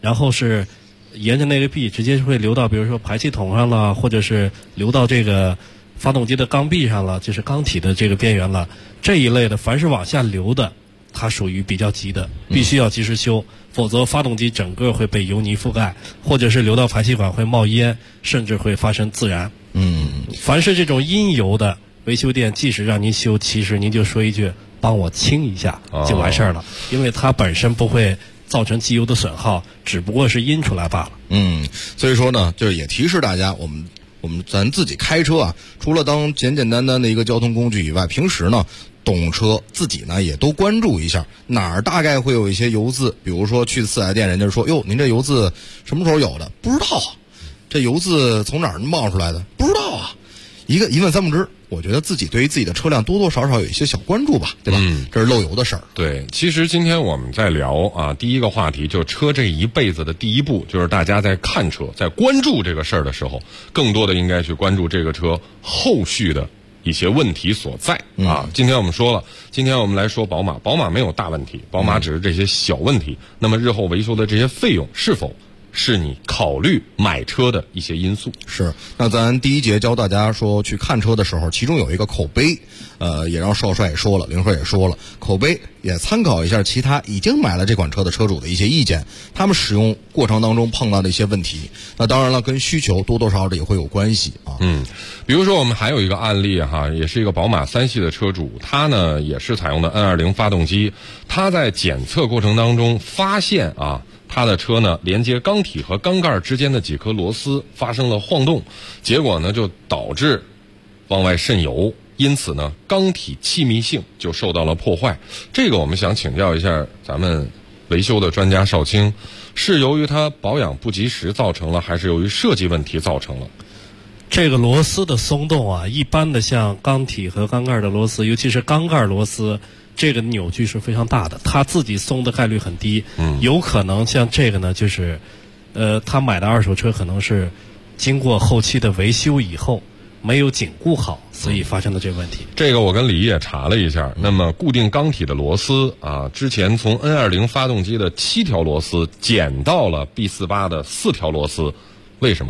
然后是沿着那个壁直接会流到比如说排气筒上了，或者是流到这个发动机的缸壁上了，就是缸体的这个边缘了。这一类的凡是往下流的，它属于比较急的，必须要及时修，否则发动机整个会被油泥覆盖，或者是流到排气管会冒烟，甚至会发生自燃。凡是这种阴油的维修店，即使让您修，其实您就说一句帮我清一下就完事儿了，因为它本身不会造成机油的损耗，只不过是阴出来罢了。 所以说呢，就是也提示大家，我们咱自己开车啊，除了当简简单单的一个交通工具以外，平时呢懂车自己呢也都关注一下哪儿大概会有一些油渍，比如说去四 S 店，人家说哟您这油渍什么时候有的？不知道啊，这油渍从哪儿冒出来的？不知道啊。一问三不知，我觉得自己对于自己的车辆多多少少有一些小关注吧，对吧？这是漏油的事儿。 对，其实今天我们在聊啊，第一个话题就是车这一辈子的第一步，就是大家在看车、在关注这个事儿的时候，更多的应该去关注这个车后续的一些问题所在啊。今天我们说了，今天我们来说宝马，宝马没有大问题，宝马只是这些小问题。那么日后维修的这些费用是否是你考虑买车的一些因素？ 是。那咱第一节教大家说去看车的时候，其中有一个口碑，也让少帅也说了，凌帅也说了，口碑也参考一下其他已经买了这款车的车主的一些意见，他们使用过程当中碰到的一些问题。那当然了，跟需求多多少少的也会有关系啊。 比如说我们还有一个案例哈，也是一个宝马3系的车主，他呢也是采用的 N20 发动机，他在检测过程当中发现啊，他的车呢连接缸体和缸盖之间的几颗螺丝发生了晃动，结果呢就导致往外渗油，因此呢缸体气密性就受到了破坏。这个我们想请教一下咱们维修的专家少卿，是由于它保养不及时造成了，还是由于设计问题造成了？ 这个螺丝的松动啊，一般的像缸体和缸盖的螺丝，尤其是缸盖螺丝，这个扭矩是非常大的，它自己松的概率很低。有可能像这个呢，就是他买的二手车可能是经过后期的维修以后没有紧固好，所以发生的这个问题。 这个我跟李也查了一下，那么固定缸体的螺丝啊，之前从 N20 发动机的7条螺丝减到了 B48 的4条螺丝，为什么？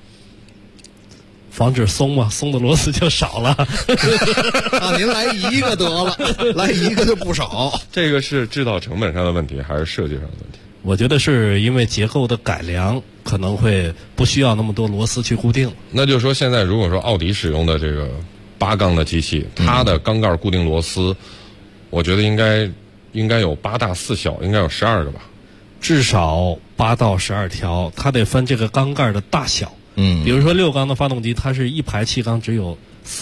防止松嘛，松的螺丝就少了。 啊，您来一个得了，来一个就不少。 这个是制造成本上的问题，还是设计上的问题？ 我觉得是因为结构的改良，可能会不需要那么多螺丝去固定。 那就是说，现在如果说奥迪使用的这个8缸的机器，它的缸盖固定螺丝，我觉得应该有8大4小，应该有12个吧？ 至少8到12条，它得分这个缸盖的大小。比如说6缸的发动机，它是一排气缸只有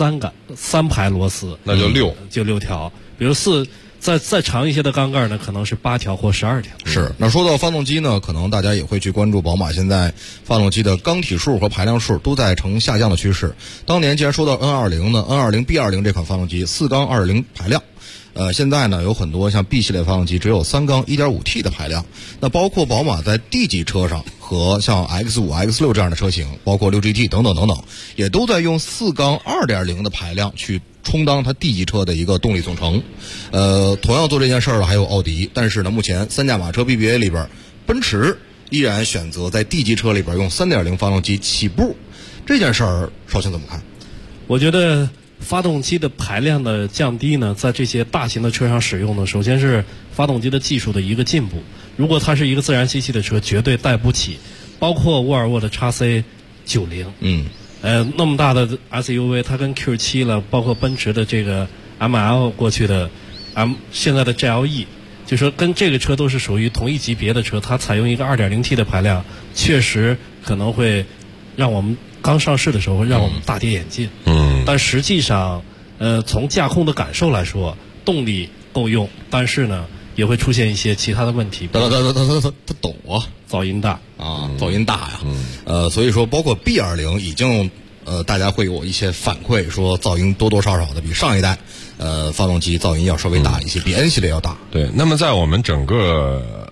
3排螺丝， 那就 6条。比如再长一些的缸盖呢，可能是8条或12条。 是。那说到发动机呢，可能大家也会去关注宝马现在发动机的缸体数和排量数都在呈下降的趋势。当年既然说到 N20 呢 ，N20 B20 这款发动机4缸2.0排量。现在呢有很多像 B 系列发动机只有3缸 1.5T 的排量，那包括宝马在 D 级车上和像 X5、X6 这样的车型，包括6GT 等等等等，也都在用4缸 2.0 的排量去充当它 D 级车的一个动力总成。同样做这件事儿的还有奥迪，但是呢目前3驾马车 BBA 里边，奔驰依然选择在 D 级车里边用 3.0 发动机起步。这件事儿少卿怎么看？ 我觉得发动机的排量的降低呢，在这些大型的车上使用呢，首先是发动机的技术的一个进步。如果它是一个自然吸气的车，绝对带不起。包括沃尔沃的 XC90，那么大的 SUV， 它跟 Q7 了，包括奔驰的这个 ML 过去的现在的 GLE， 就说跟这个车都是属于同一级别的车，它采用一个 2.0T 的排量，确实可能会让我们刚上市的时候让我们大跌眼镜。但实际上从驾控的感受来说，动力够用，但是呢也会出现一些其他的问题。 他懂啊， 噪音大啊，噪音大呀。所以说包括 B20 已经大家会有一些反馈说噪音多多少少的比上一代发动机噪音要稍微大一些，比 N 系列要大。 对，那么在我们整个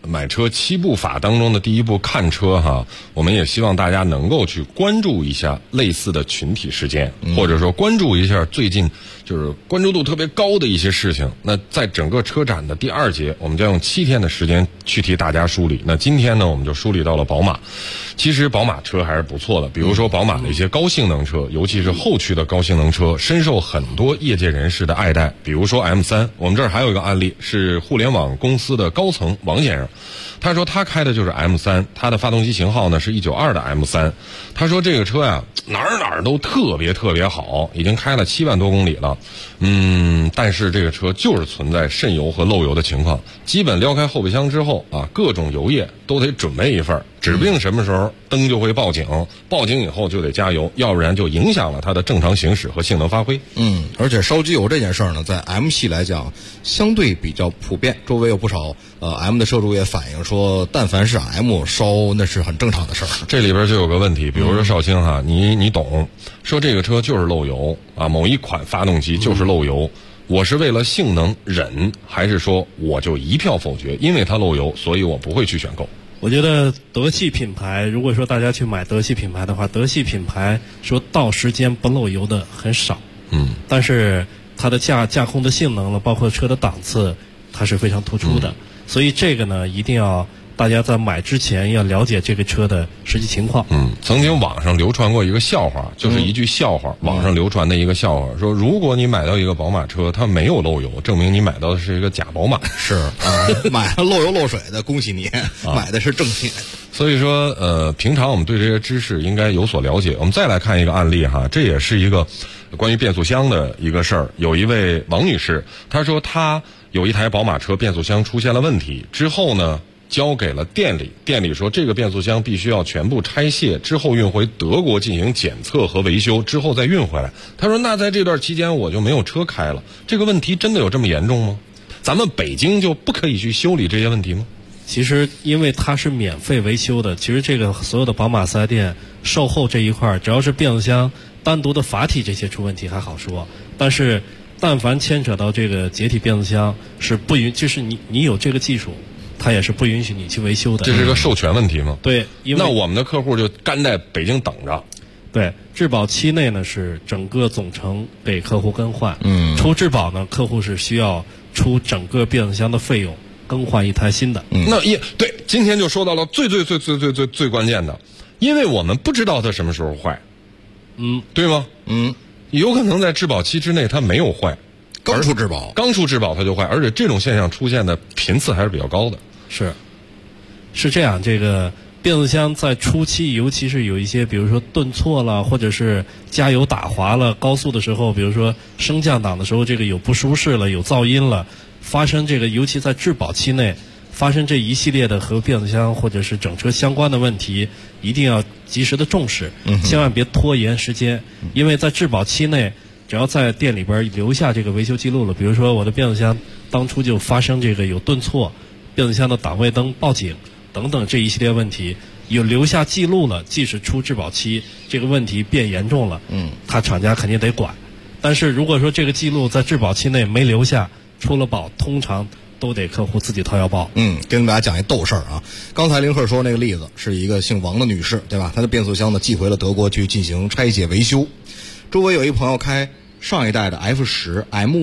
买车7步法当中的第一步看车哈，我们也希望大家能够去关注一下类似的群体事件，或者说关注一下最近就是关注度特别高的一些事情。那在整个车展的第2节，我们将用7天的时间去替大家梳理。那今天呢，我们就梳理到了宝马。其实宝马车还是不错的，比如说宝马的一些高性能车，尤其是后驱的高性能车，深受很多业界人士的爱戴。比如说 M3， 我们这儿还有一个案例是互联网公司的高层王先生，他说他开的就是 M3， 他的发动机型号呢是192的 M3。他说这个车呀，哪儿都特别好，已经开了7万多公里了。但是这个车就是存在渗油和漏油的情况，基本撩开后备箱之后啊，各种油液都得准备一份，指不定什么时候灯就会报警，报警以后就得加油，要不然就影响了它的正常行驶和性能发挥。 而且烧机油这件事儿呢，在 M 系来讲相对比较普遍，周围有不少M 的车主也反映说，但凡是 M 烧那是很正常的事儿。 这里边就有个问题，比如说绍兴哈，你懂，说这个车就是漏油啊，某一款发动机就是漏油。我是为了性能忍，还是说我就一票否决？因为它漏油，所以我不会去选购。 我觉得德系品牌，如果说大家去买德系品牌的话，德系品牌说到时间不漏油的很少。但是它的驾控的性能了，包括车的档次，它是非常突出的。所以这个呢，一定要大家在买之前要了解这个车的实际情况。 曾经网上流传过一个笑话，就是一句笑话，网上流传的一个笑话，说如果你买到一个宝马车，它没有漏油，证明你买到的是一个假宝马。 是啊，买了漏油漏水的，恭喜你，买的是正品。 所以说平常我们对这些知识应该有所了解。我们再来看一个案例哈，这也是一个关于变速箱的一个事儿。有一位王女士，她说她有一台宝马车变速箱出现了问题之后呢，交给了店里，店里说这个变速箱必须要全部拆卸之后运回德国进行检测和维修，之后再运回来。他说那在这段期间我就没有车开了，这个问题真的有这么严重吗？咱们北京就不可以去修理这些问题吗？ 其实因为它是免费维修的，其实这个所有的宝马4S店售后这一块，只要是变速箱单独的阀体这些出问题还好说，但是但凡牵扯到这个解体变速箱是不允，就是你有这个技术，它也是不允许你去维修的。 这是个授权问题吗？ 对，因为那我们的客户就干在北京等着。 对，质保期内呢是整个总成给客户更换。出质保呢，客户是需要出整个变速箱的费用，更换一台新的。 那对，今天就说到了最关键的，因为我们不知道它什么时候坏。对吗？有可能在质保期之内它没有坏， 刚出质保它就坏，而且这种现象出现的频次还是比较高的。 是这样，这个变速箱在初期，尤其是有一些比如说顿挫了，或者是加油打滑了，高速的时候，比如说升降档的时候，这个有不舒适了，有噪音了，发生这个尤其在质保期内发生这一系列的和变速箱或者是整车相关的问题，一定要及时的重视，千万别拖延时间。因为在质保期内，只要在店里边留下这个维修记录了，比如说我的变速箱当初就发生这个有顿挫，变速箱的档位灯报警等等这一系列问题，有留下记录了，即使出质保期这个问题变严重了，他厂家肯定得管。但是如果说这个记录在质保期内没留下，出了保通常都得客户自己掏腰包。 跟大家讲一逗事儿啊。刚才林鹤说那个例子是一个姓王的女士，对吧？她的变速箱呢寄回了德国去进行拆解维修。周围有一朋友开上一代的 F10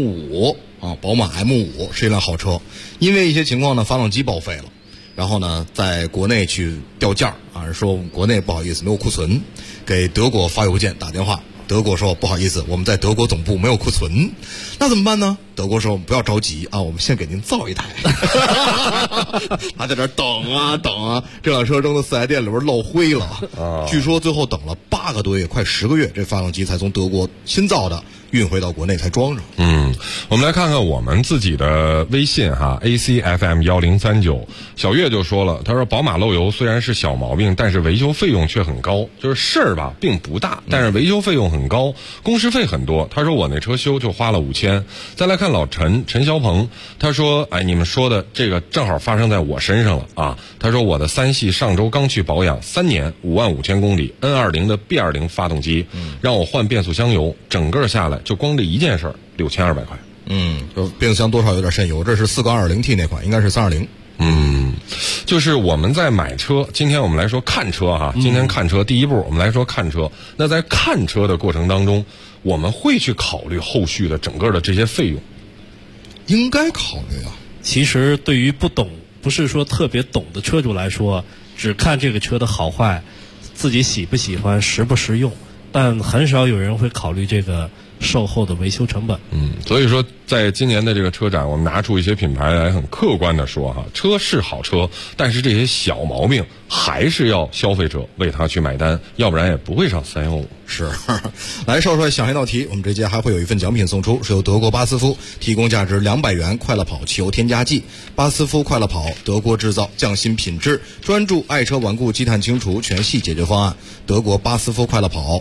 M5 啊，宝马 M5 是一辆好车，因为一些情况呢，发动机报废了，然后呢，在国内去调件啊，说国内不好意思没有库存，给德国发邮件打电话。德国说不好意思，我们在德国总部没有库存，那怎么办呢？德国说不要着急啊，我们先给您造一台。他在这等啊，这辆车扔到4S店里边落灰了。据说最后等了8个多月，快10个月，这发动机才从德国新造的运回到国内才装上。 我们来看看我们自己的微信哈 ，ACFM1039，小月就说了，他说宝马漏油虽然是小毛病，但是维修费用却很高，就是事儿吧并不大，但是维修费用很高，工时费很多。他说我那车修就花了5000。再来看老陈肖鹏，他说你们说的这个正好发生在我身上了啊。他说我的3系上周刚去保养，3年55000公里 N20 的 B20 发动机，让我换变速箱油，整个下来就光这一件事儿6200块。 变速箱多少有点渗油，这是4缸 2.0T 那款，应该是320。 就是我们在买车，今天我们来说看车哈，今天看车第一步，我们来说看车。那在看车的过程当中，我们会去考虑后续的整个的这些费用， 应该考虑啊。 其实对于不是说特别懂的车主来说，只看这个车的好坏，自己喜不喜欢，实不实用，但很少有人会考虑这个售后的维修成本。 所以说在今年的这个车展，我们拿出一些品牌来很客观的说哈，车是好车，但是这些小毛病还是要消费者为他去买单，要不然也不会上315。 是，来少帅想一道题，我们这节还会有一份奖品送出，是由德国巴斯夫提供价值200元快乐跑汽油添加剂。巴斯夫快乐跑，德国制造，匠心品质，专注爱车顽固积碳清除全系解决方案。德国巴斯夫快乐跑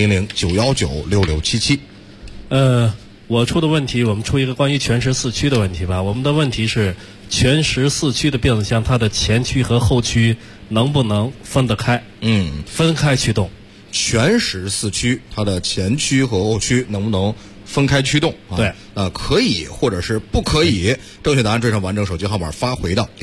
，400-919-6677。 我出的问题，我们出一个关于全时四驱的问题吧。我们的问题是，全时四驱的变速箱，它的前驱和后驱能不能分得开？分开驱动。 全时四驱，它的前驱和后驱能不能分开驱动？ 对， 可以或者是不可以？正确答案追上完整手机号码发回到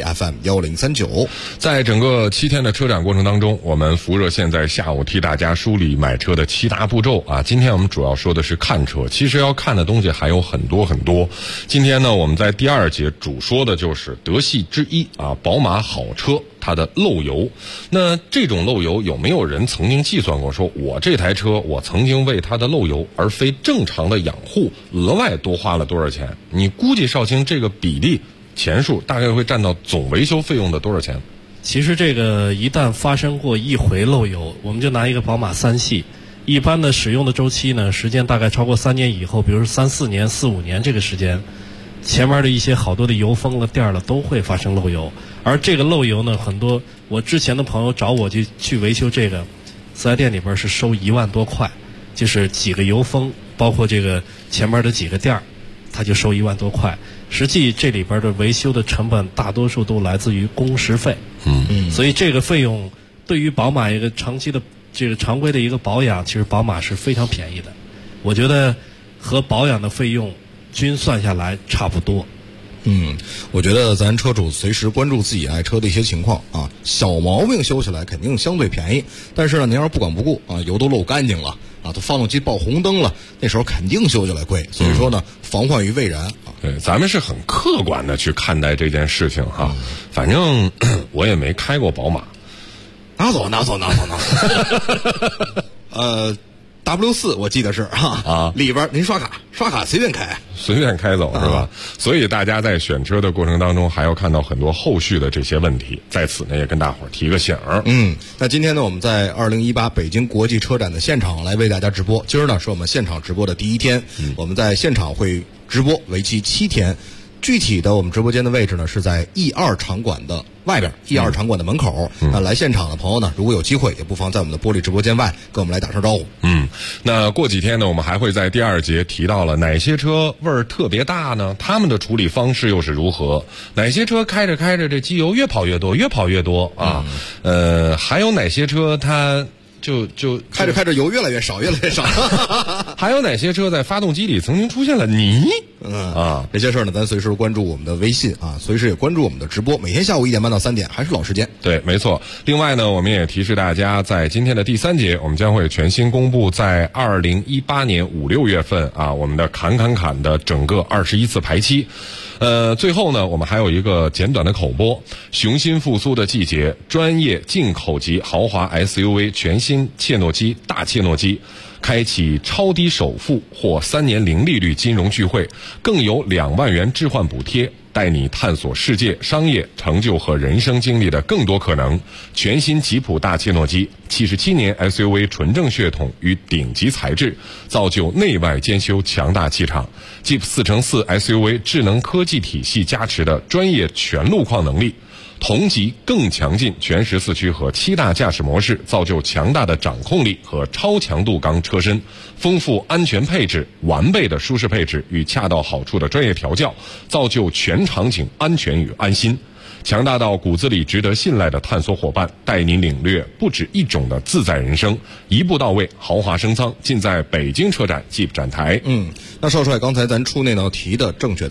ACFM1039。 在整个7天的车展过程当中，我们服务热线在下午替大家梳理买车的7大步骤啊。今天我们主要说的是看车，其实要看的东西还有很多很多。今天呢，我们在第2节主说的就是德系之一啊，宝马好车它的漏油。那这种漏油有没有人曾经计算过，说我这台车我曾经为它的漏油而非正常的养护额外多花了多少钱？你估计少卿这个比例钱数大概会占到总维修费用的多少钱？ 其实这个一旦发生过一回漏油，我们就拿一个宝马3系，一般的使用的周期呢，时间大概超过3年以后，比如说3、4年、4、5年这个时间，前面的一些好多的油封了、垫了都会发生漏油。而这个漏油呢，很多我之前的朋友找我去维修这个4S店里边是收1万多块，就是几个油封，包括这个前面的几个垫儿，他就收1万多块。实际这里边的维修的成本大多数都来自于工时费。所以这个费用对于宝马一个长期的这个常规的一个保养，其实宝马是非常便宜的。我觉得和保养的费用均算下来差不多。 我觉得咱车主随时关注自己爱车的一些情况啊，小毛病修起来肯定相对便宜，但是呢，您要是不管不顾啊，油都漏干净了啊，都发动机爆红灯了，那时候肯定修起来贵。所以说呢，防患于未然啊。 对，咱们是很客观的去看待这件事情哈。反正我也没开过宝马， 拿走。W4我记得是里边您刷卡随便开走是吧？ 所以大家在选车的过程当中，还要看到很多后续的这些问题。在此呢，也跟大伙儿提个醒。 那今天呢，我们在2018北京国际车展的现场来为大家直播。今儿呢是我们现场直播的第1天，我们在现场会直播为期7天。具体的我们直播间的位置呢是在E2场馆的外边，E2场馆的门口。来现场的朋友呢，如果有机会，也不妨在我们的玻璃直播间外跟我们来打声招呼。 那过几天呢，我们还会在第2节提到了哪些车味儿特别大呢？他们的处理方式又是如何？哪些车开着开着这机油越跑越多啊？还有哪些车它就开着油越来越少还有哪些车在发动机里曾经出现了泥？ 这些事儿呢，咱随时关注我们的微信啊，随时也关注我们的直播，每天下午1点半到3点，还是老时间。 对，没错。另外呢，我们也提示大家，在今天的第3节，我们将会全新公布在2018年5、6月份啊，我们的侃的整个21次排期。最后呢，我们还有一个简短的口播。雄心复苏的季节，专业进口级豪华 SUV 全新切诺基大切诺基开启超低首付或3年零利率金融聚会，更有2万元置换补贴，带你探索世界、商业、成就和人生经历的更多可能。全新吉普大切诺基，77年 SUV 纯正血统与顶级材质，造就内外兼修强大气场。Jeep 4x4 SUV 智能科技体系加持的专业全路况能力。同级更强劲全时四驱和7大驾驶模式，造就强大的掌控力和超强度钢车身，丰富安全配置，完备的舒适配置与恰到好处的专业调教，造就全场景安全与安心。强大到骨子里值得信赖的探索伙伴，带您领略不止一种的自在人生，一步到位，豪华升舱，尽在北京车展 Jeep 展台。 那少帅刚才咱出那道题的正确答案。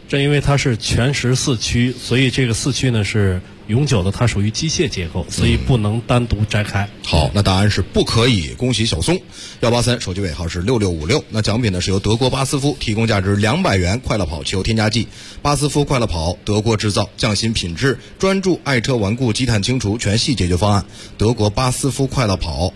正因为它是全时4驱，所以这个4驱呢是永久的，它属于机械结构，所以不能单独摘开。 好，那答案是不可以。恭喜小松，183手机尾号是6656。那奖品呢是由德国巴斯夫提供价值200元快乐跑汽油添加剂。巴斯夫快乐跑，德国制造，匠心品质，专注爱车顽固积碳清除全系解决方案。德国巴斯夫快乐跑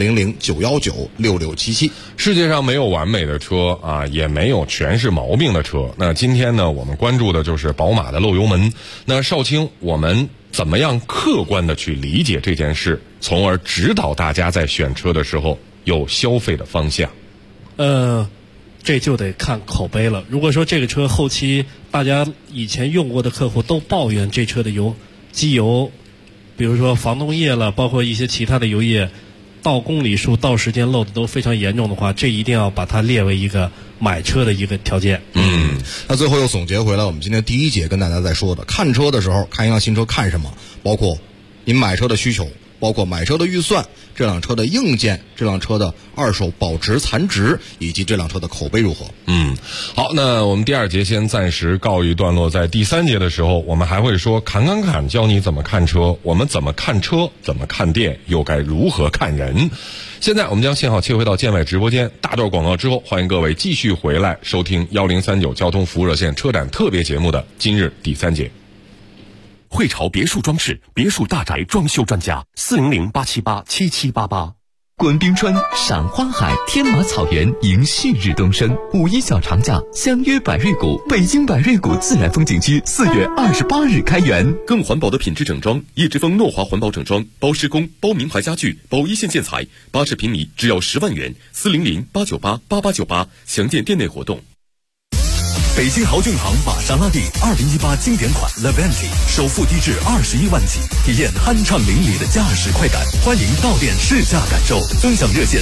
，400-919-6677。 世界上没有完美的车啊，也没有全是毛病的车。那今天呢，我们关注的就是宝马的漏油门。那少卿，我们怎么样客观的去理解这件事，从而指导大家在选车的时候有消费的方向？ 这就得看口碑了。如果说这个车后期大家以前用过的客户都抱怨这车的机油，比如说防冻液了，包括一些其他的油液，到公里数到时间漏的都非常严重的话，这一定要把它列为一个买车的一个条件。 那最后又总结回来，我们今天第一节跟大家在说的，看车的时候看一辆新车看什么，包括您买车的需求，包括买车的预算，这辆车的硬件，这辆车的二手保值残值，以及这辆车的口碑如何。 好，那我们第2节先暂时告一段落，在第3节的时候，我们还会说侃教你怎么看车，我们怎么看车，怎么看店，又该如何看人。现在我们将信号切回到建外直播间，大段广告之后，欢迎各位继续回来收听1039交通服务热线车展特别节目的今日第3节。 汇潮别墅装饰，别墅大宅装修专家，400-878-7788。 滚冰川，赏花海，天马草原，迎旭日东升。5·1小长假，相约百瑞谷，北京百瑞谷自然风景区4月28日开园。 更环保的品质整装，叶之峰诺华环保整装，包施工，包名牌家具，包一线建材，80平米只要10万元。400-898-8898，详见店内活动。北京豪骏行玛莎拉蒂2018经典款 Levante， 首付低至21万起，体验酣畅淋漓的驾驶快感。欢迎到店试驾感受，尊享热线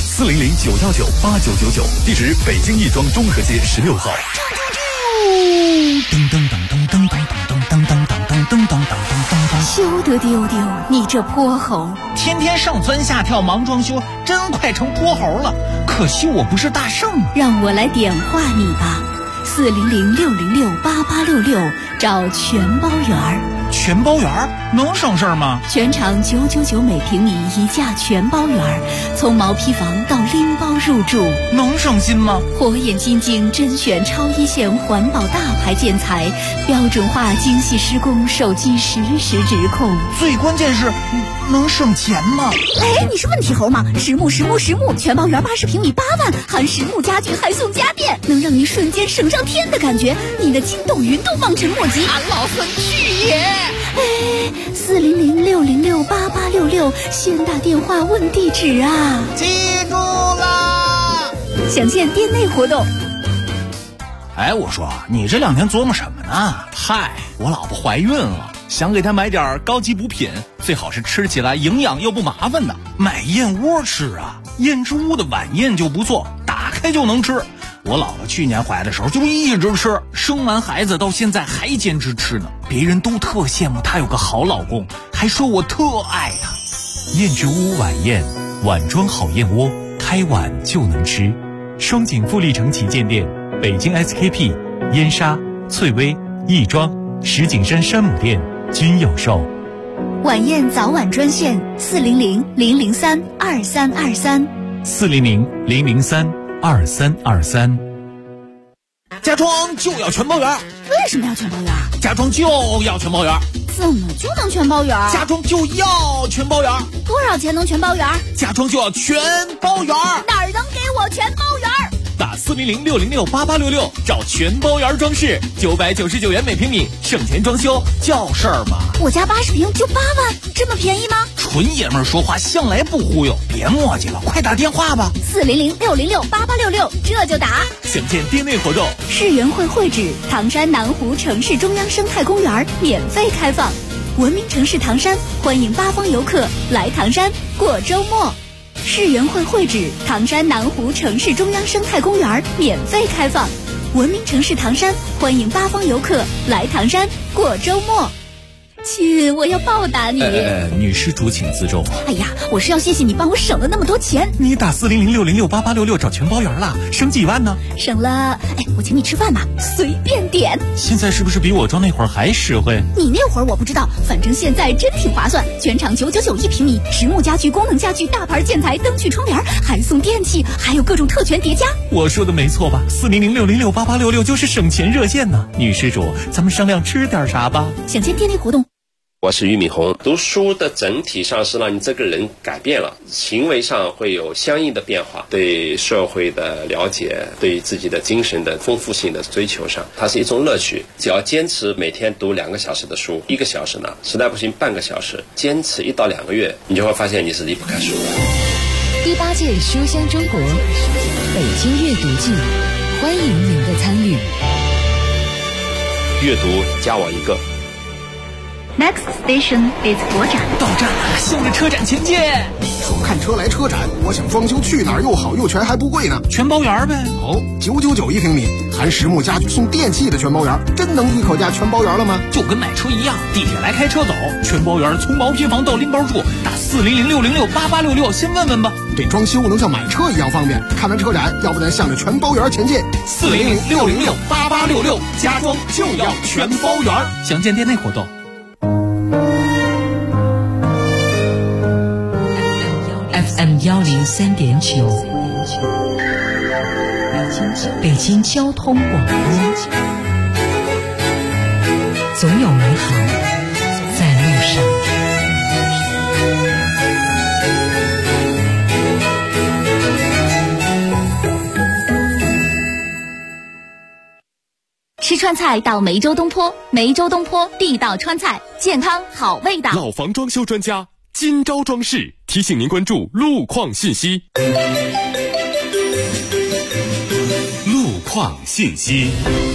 400-919-8999，地址北京亦庄中和街16号。 噔噔噔噔噔噔噔噔噔噔噔噔噔噔噔。 休得丢丢，你这泼猴！ 天天上蹿下跳忙装修，真快成泼猴了。可惜我不是大圣啊。 让我来点化你吧。400-606-8866，找全包园。 全包园能省事儿吗？ 全场999每平米一价全包园，从毛坯房到拎包入住， 能省心吗？ 火眼金睛甄选超一线环保大牌建材，标准化精细施工，手机实时直控。 最关键是能省钱吗？ 哎，你是问题猴吗？实木全包园80平米8万，含实木家具还送家电，能让你瞬间省上天的感觉，你的筋斗云都望尘莫及。 俺老孙去也！ 哎，400-606-8866，先打电话问地址啊！ 记住啦！ 详见店内活动。 哎，我说你这2天琢磨什么呢？ 嗨，我老婆怀孕了，想给她买点高级补品，最好是吃起来营养又不麻烦的。 买燕窝吃啊，燕之屋的晚宴就不错，打开就能吃。我老婆去年怀的时候就一直吃，生完孩子到现在还坚持吃呢。别人都特羡慕她有个好老公，还说我特爱她。 燕之屋晚宴，碗装好燕窝，开碗就能吃。双井富力城旗舰店，北京 SKP、燕莎、翠微、亦庄、石景山山姆店均有售。 晚宴早晚专线400-003-2323。 400-003-2323。 家装就要全包圆。 为什么要全包圆？ 家装就要全包圆。 怎么就能全包圆？ 家装就要全包圆。 多少钱能全包圆？ 家装就要全包圆。 哪儿能给我全包圆？ 打400-606-8866，找全包圆装饰，999元每平米，省钱装修叫事儿吗？ 我家80平就8万，这么便宜吗？ 纯爷们儿说话向来不忽悠，别磨叽了，快打电话吧。 400-606-8866，这就打。 详见店内活动。 世园会会址唐山南湖城市中央生态公园免费开放，文明城市唐山欢迎8方游客来唐山过周末。世园会会址唐山南湖城市中央生态公园免费开放，文明城市唐山欢迎8方游客来唐山过周末。 亲，我要报答你。 女施主请自重。 哎呀，我是要谢谢你帮我省了那么多钱。 你打40060688866找全包圆了，省几万呢？ 省了，我请你吃饭吧，随便点。 现在是不是比我装那会儿还实惠？ 你那会儿我不知道，反正现在真挺划算。全场999一平米，实木家具、功能家具、大牌建材、灯具、窗帘，还送电器，还有各种特权叠加。 我说的没错吧？40060688866就是省钱热线呢。女施主，咱们商量吃点啥吧？ 想见店内活动。 我是俞敏洪。读书的整体上是让你这个人改变了，行为上会有相应的变化，对社会的了解，对自己的精神的丰富性的追求上，它是一种乐趣。只要坚持每天读2个小时的书，1个小时呢，实在不行半个小时，坚持1到2个月，你就会发现你是离不开书的。 第8届书香中国北京阅读季，欢迎您的参与。 阅读加我1个。 Next station is 国展。 到站了，向着车展前进。 说看车来车展，我想装修去哪儿又好又全还不贵呢？ 全包圆呗。 哦，999一平米，含实木家具送电器的全包圆，真能一口价全包圆了吗？ 就跟买车一样，地铁来开车走，全包圆从毛坯房到拎包住，打40060688866，先问问吧。 这装修能像买车一样方便。看完车展，要不咱向着全包圆前进。 40060688866，家装就要全包圆。详见店内活动。 FM 103.9，北京交通广播，总有美好在路上。 吃川菜到梅州东坡，梅州东坡地道川菜，健康好味道。 老房装修专家金招装饰提醒您关注路况信息。路况信息。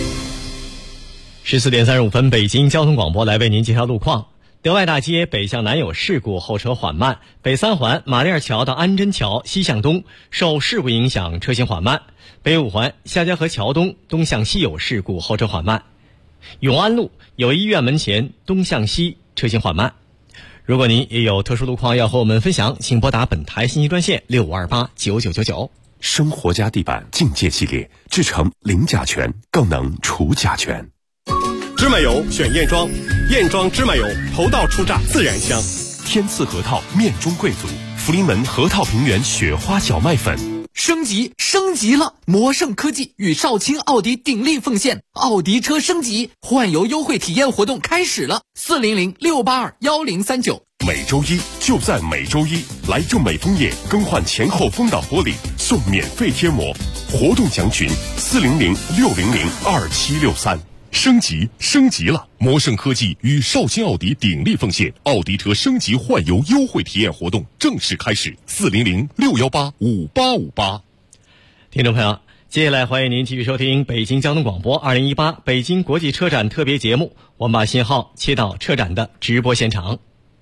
14点35分，北京交通广播来为您介绍路况。德外大街北向南有事故，后车缓慢；北3环马甸桥到安贞桥西向东受事故影响，车行缓慢；北5环夏家河桥东东向西有事故，后车缓慢；永安路友谊医院门前东向西车行缓慢。如果您也有特殊路况要和我们分享，请拨打本台信息专线65289999。 生活家地板境界系列，制成零甲醛，更能除甲醛。 芝麻油选燕庄，燕庄芝麻油头道出榨，自然香。 天赐核桃面中贵族，福临门核桃平原雪花小麦粉。 升级了！魔盛科技与少卿奥迪鼎力奉献，奥迪车升级换油优惠体验活动开始了，40068211039。 每周一就在每周一，来正美枫叶更换前后风挡玻璃送免费贴膜，活动详询40060027763。升级了！魔盛科技与少卿奥迪鼎力奉献，奥迪车升级换油优惠体验活动正式开始，40061858858。 听众朋友，接下来欢迎您继续收听北京交通广播2018北京国际车展特别节目，我们把信号切到车展的直播现场。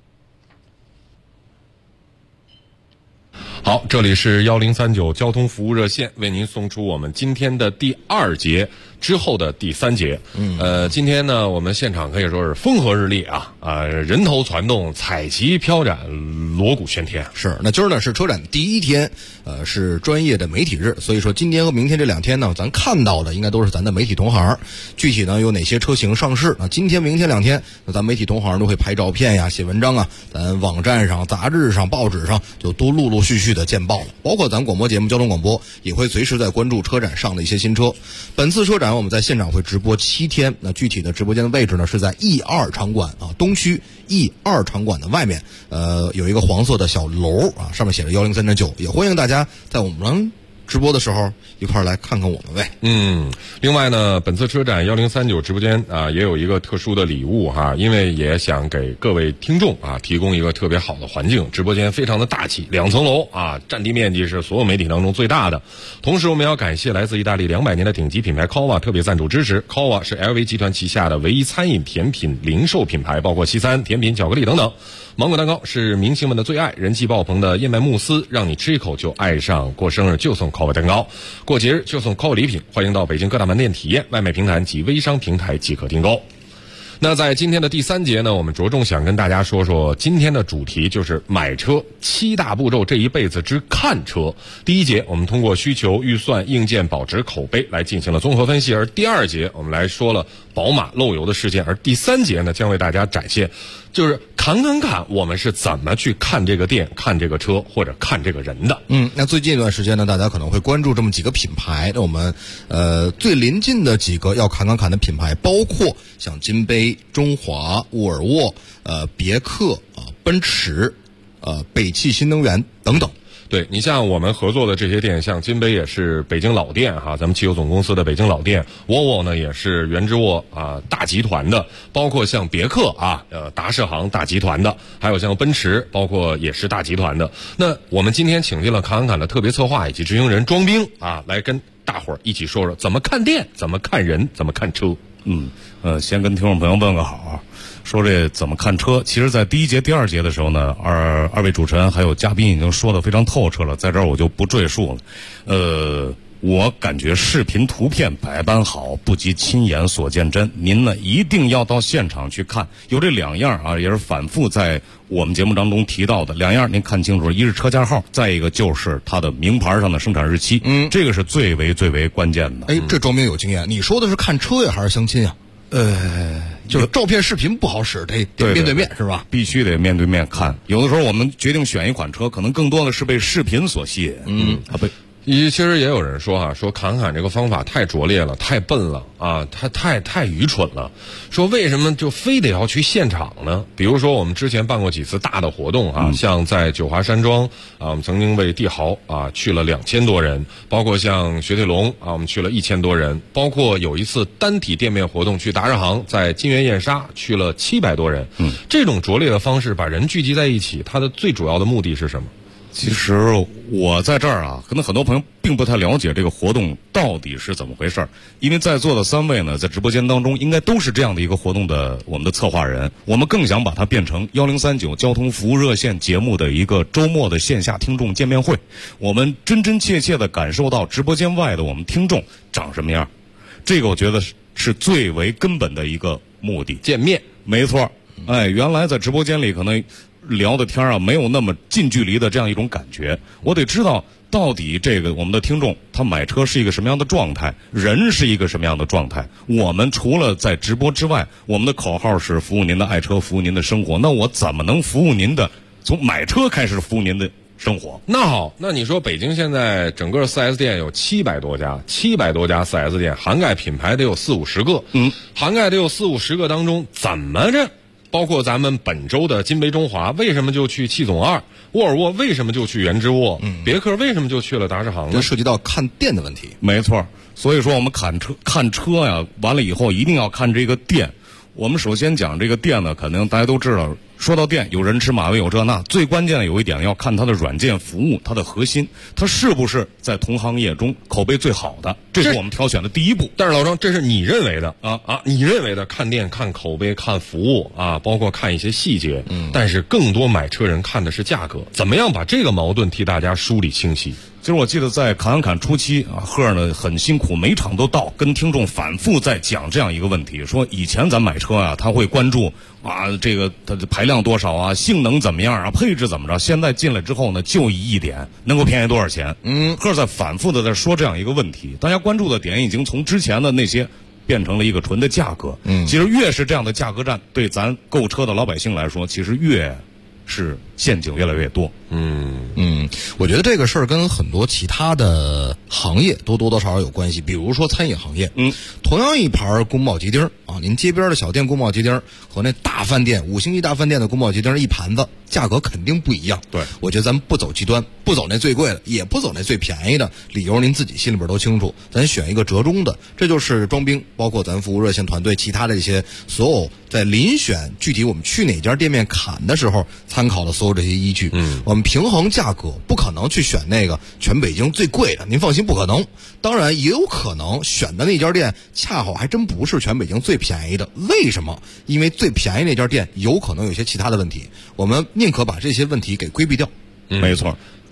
好，这里是1039交通服务热线，为您送出我们今天的第2节之后的第3节。今天呢，我们现场可以说是风和日丽啊，人头攒动，彩旗飘展，锣鼓喧天。 是，那今儿呢是车展第1天，是专业的媒体日，所以说今天和明天这2天呢，咱看到的应该都是咱的媒体同行。具体呢有哪些车型上市？那今天、明天2天，那咱媒体同行都会拍照片呀、写文章啊，咱网站上、杂志上、报纸上就都陆陆续续的见报了。包括咱广播节目交通广播也会随时在关注车展上的一些新车。本次车展我们在现场会直播7天，那具体的直播间的位置呢是在 E2 场馆啊，东区 E2 场馆的外面，有一个黄色的小楼啊，上面写着103.9，也欢迎大家在我们直播的时候一块来看看我们呗。 另外呢，本次车展1039直播间啊，也有一个特殊的礼物哈，因为也想给各位听众啊提供一个特别好的环境。直播间非常的大气，2层楼啊，占地面积是所有媒体当中最大的。同时我们要感谢来自意大利200年的顶级品牌 Cova 特别赞助支持。Cova 是 LV 集团旗下的唯一餐饮甜品零售品牌，包括西餐、甜品、巧克力等等。芒果蛋糕是明星们的最爱，人气爆棚的燕麦慕斯，让你吃一口就爱上。过生日就送 Cova 蛋糕，过节日就送 Cova 礼品。欢迎到北京各大门店体验，外卖平台及微商平台即可订购。 那在今天的第3节呢，我们着重想跟大家说说今天的主题，就是买车7大步骤这一辈子之看车。第1节我们通过需求、预算、硬件、保值、口碑来进行了综合分析，而第2节我们来说了宝马漏油的事件，而第3节呢将为大家展现就是看我们是怎么去看这个店、看这个车或者看这个人的。 那最近一段时间呢，大家可能会关注这么几个品牌，那我们最临近的几个要看的品牌，包括像金杯、中华、沃尔沃、别克奔驰、北汽新能源等等。 对，你像我们合作的这些店，像金杯也是北京老店哈，咱们汽油总公司的北京老店，沃尔沃呢也是原之沃大集团的，包括像别克达世行大集团的，还有像奔驰，包括也是大集团的。那我们今天请进了侃侃的特别策划以及执行人庄兵来跟大伙儿一起说说怎么看店，怎么看人，怎么看车。 先跟听众朋友问个好。说这怎么看车，其实在第1节、第2节的时候呢，二位主持人还有嘉宾已经说得非常透彻了，在这儿我就不赘述了。我感觉视频图片百般好，不及亲眼所见真。您呢一定要到现场去看，有这2样也是反复在我们节目当中提到的2样，您看清楚，一是车架号，再一个就是它的名牌上的生产日期。这个是最为关键的。 这庄兵有经验，你说的是看车呀还是相亲呀？就是照片视频不好使，得面对面是吧？ 必须得面对面看。有的时候我们决定选一款车，可能更多的是被视频所吸引。 其实也有人说说侃侃这个方法太拙劣了，太笨了他太愚蠢了。说为什么就非得要去现场呢？比如说我们之前办过几次大的活动像在九华山庄我们曾经为帝豪去了2000多人，包括像雪铁龙我们去了1000多人，包括有一次单体店面活动去达世行，在金源燕莎去了700多人。这种拙劣的方式把人聚集在一起，它的最主要的目的是什么？ 其实我在这儿可能很多朋友并不太了解这个活动到底是怎么回事，因为在座的3位呢，在直播间当中应该都是这样的一个活动的我们的策划人，我们更想把它变成1039交通服务热线节目的一个周末的线下听众见面会，我们真真切切的感受到直播间外的我们听众长什么样，这个我觉得是最为根本的一个目的。 见面， 没错。原来在直播间里可能聊的天没有那么近距离的这样一种感觉，我得知道到底这个我们的听众他买车是一个什么样的状态，人是一个什么样的状态。我们除了在直播之外，我们的口号是服务您的爱车，服务您的生活，那我怎么能服务您的从买车开始服务您的生活？ 那好，那你说北京现在整个 4S 店有700多家 4S 店，涵盖品牌得有40-50个。涵盖得有40-50个当中，怎么着包括咱们本周的金杯中华为什么就去汽总2，沃尔沃为什么就去原之沃，别克为什么就去了达世行呢？ 这涉及到看店的问题。 没错，所以说我们看车呀，完了以后一定要看这个店。我们首先讲这个店呢，可能大家都知道，说到店有人吃马威有这那，最关键的有一点要看它的软件服务，它的核心，它是不是在同行业中口碑最好的，这是我们挑选的第一步。 但是老张，这是你认为的你认为的看店、看口碑、看服务包括看一些细节。但是更多买车人看的是价格，怎么样把这个矛盾替大家梳理清晰？ 其实我记得在侃初期赫呢很辛苦，每场都到，跟听众反复在讲这样一个问题，说以前咱买车他会关注这个它的排量多少性能怎么样配置怎么着，现在进来之后呢，就一点能够便宜多少钱。赫在反复的在说这样一个问题，大家关注的点已经从之前的那些变成了一个纯的价格。其实越是这样的价格战，对咱购车的老百姓来说，其实越是陷阱越来越多。 我觉得这个事儿跟很多其他的行业都多多少少有关系，比如说餐饮行业。同样一盘宫保鸡丁您街边的小店宫保鸡丁和那大饭店5星级大饭店的宫保鸡丁一盘子价格肯定不一样。 对， 我觉得咱们不走极端，不走那最贵的，也不走那最便宜的，理由您自己心里边都清楚，咱选一个折中的。这就是庄兵包括咱服务热线团队其他的一些所有在遴选具体我们去哪家店面砍的时候参考的所有这些依据。我们平衡价格，不可能去选那个全北京最贵的，您放心不可能。当然也有可能选的那家店恰好还真不是全北京最便宜的，为什么？因为最便宜那家店有可能有些其他的问题，我们宁可把这些问题给规避掉。 没错，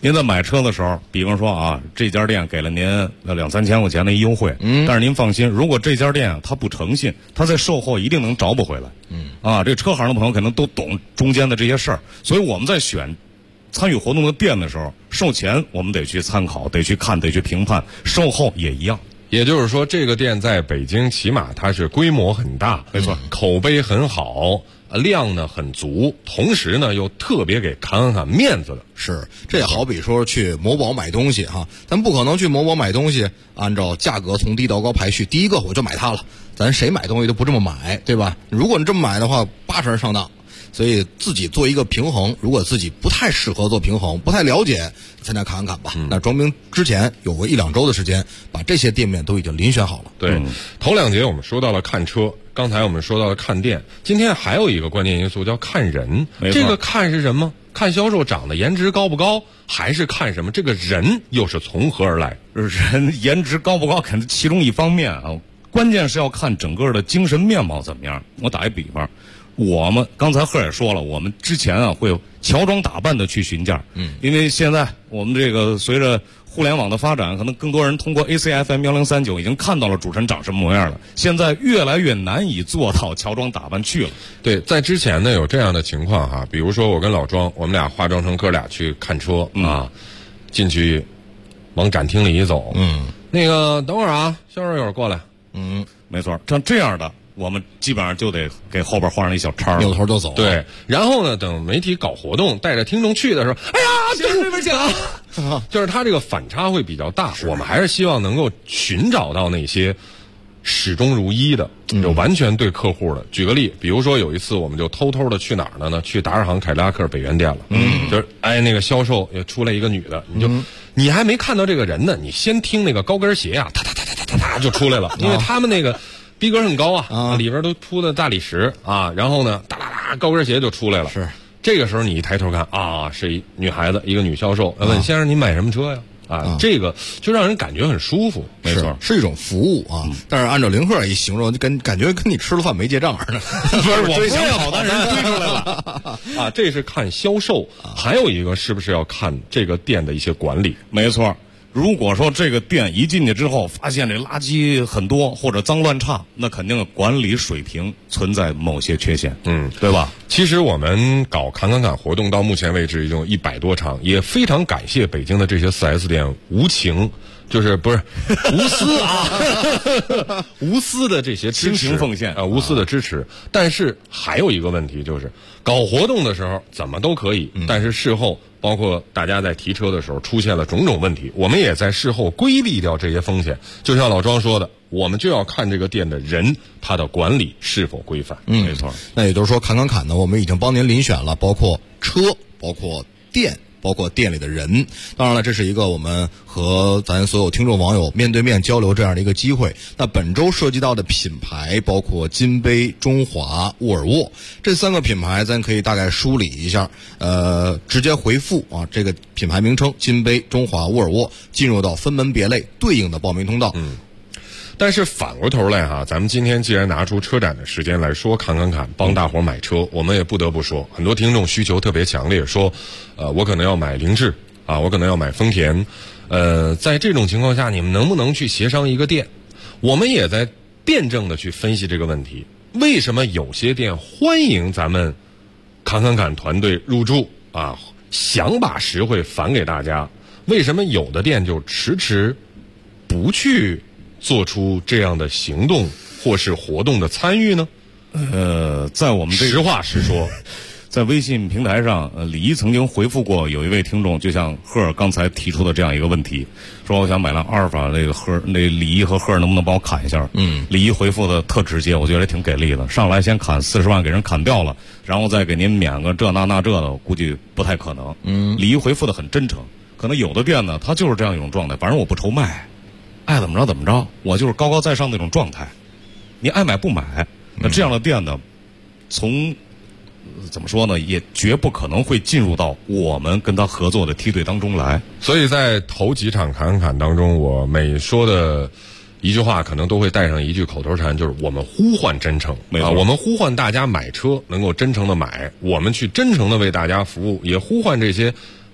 您在买车的时候，比方说啊，这家店给了您2-3千块钱的一优惠，但是您放心，如果这家店它不诚信，它在售后一定能找补回来。这车行的朋友可能都懂中间的这些事儿，所以我们在选参与活动的店的时候，售前我们得去参考，得去看，得去评判，售后也一样。 也就是说，这个店在北京起码它是规模很大， 没错， 口碑很好，量呢很足，同时呢又特别给侃侃面子的。 是，这也好比说去某宝买东西哈，咱不可能去某宝买东西按照价格从低到高排序，第一个我就买它了，咱谁买东西都不这么买，对吧？如果你这么买的话，8成上当。所以自己做一个平衡，如果自己不太适合做平衡，不太了解，参加侃侃吧。那装兵之前有个1-2周的时间，把这些店面都已经遴选好了。 对，头2节我们说到了看车，刚才我们说到了看店，今天还有一个关键因素叫看人。这个看是什么？看销售长得颜值高不高，还是看什么？这个人又是从何而来？ 人颜值高不高，肯定其中一方面啊，关键是要看整个的精神面貌怎么样。我打一比方。我们刚才贺也说了，我们之前啊会有乔装打扮的去询价，因为现在我们这个随着互联网的发展，可能更多人通过 ACFM 1039已经看到了主持人长什么模样了。现在越来越难以做到乔装打扮去了。 对，在之前呢有这样的情况哈，比如说我跟老庄，我们俩化妆成哥俩去看车啊，进去往展厅里一走，那个等会儿啊，销售一会儿过来， 没错，像这样的。我们基本上就得给后边画上一小叉， 扭头就走。 对，然后呢，等媒体搞活动带着听众去的时候，哎呀，这边讲，就是他这个反差会比较大。我们还是希望能够寻找到那些始终如一的，就完全对客户的。举个例，比如说有一次我们就偷偷的去哪儿了呢？去达尔行凯迪拉克北园店了。就是那个销售也出来一个女的，你还没看到这个人呢，你先听那个高跟鞋啊，哒就出来了，因为他们那个。逼格很高啊，里边都铺的大理石啊，然后呢，哒哒哒，高跟鞋就出来了。是，这个时候你一抬头看啊，是一女孩子，一个女销售，问先生您买什么车呀？这个就让人感觉很舒服， 没错，是一种服务啊。但是按照林鹤一形容，感觉跟你吃了饭没结账似的。 不是我追想跑单人追出来了啊，这是看销售，还有一个是不是要看这个店的一些管理？ 没错。如果说这个店一进去之后发现这垃圾很多或者脏乱差，那肯定管理水平存在某些缺陷，对吧？ 其实我们搞侃活动到目前为止已经有100多场，也非常感谢北京的这些 4S 店无情，就是不是无私啊，无私的这些支持亲情奉献无私的支持。但是还有一个问题就是，搞活动的时候怎么都可以，但是事后。包括大家在提车的时候出现了种种问题，我们也在事后规避掉这些风险。就像老庄说的，我们就要看这个店的人，他的管理是否规范。 没错。那也就是说，侃呢，我们已经帮您遴选了，包括车，包括店。包括店里的人，当然了，这是一个我们和咱所有听众网友面对面交流这样的一个机会。那本周涉及到的品牌包括金杯、中华、沃尔沃这3个品牌，咱可以大概梳理一下。直接回复啊这个品牌名称金杯、中华、沃尔沃，进入到分门别类对应的报名通道。 但是反过头来哈，咱们今天既然拿出车展的时间来说侃，帮大伙买车，我们也不得不说，很多听众需求特别强烈，说，我可能要买凌志啊，我可能要买丰田，在这种情况下，你们能不能去协商一个店？我们也在辩证的去分析这个问题，为什么有些店欢迎咱们侃团队入驻啊，想把实惠返给大家，为什么有的店就迟迟不去做出这样的行动或是活动的参与呢？ 在我们实话实说， 在微信平台上，李一曾经回复过有一位听众，就像赫尔刚才提出的这样一个问题，说我想买辆阿尔法，那个赫那李一和赫尔能不能帮我砍一下？李一回复的特直接，我觉得也挺给力的，上来先砍40万给人砍掉了，然后再给您免个这那这的，我估计不太可能。李一回复的很真诚，可能有的店呢，他就是这样一种状态，反正我不愁卖。爱怎么着怎么着，我就是高高在上那种状态，你爱买不买，那这样的店呢，从怎么说呢，也绝不可能会进入到我们跟他合作的梯队当中来。 所以在头几场侃当中，我每说的一句话可能都会带上一句口头禅，就是我们呼唤真诚啊，我们呼唤大家买车能够真诚的买，我们去真诚的为大家服务，也呼唤这些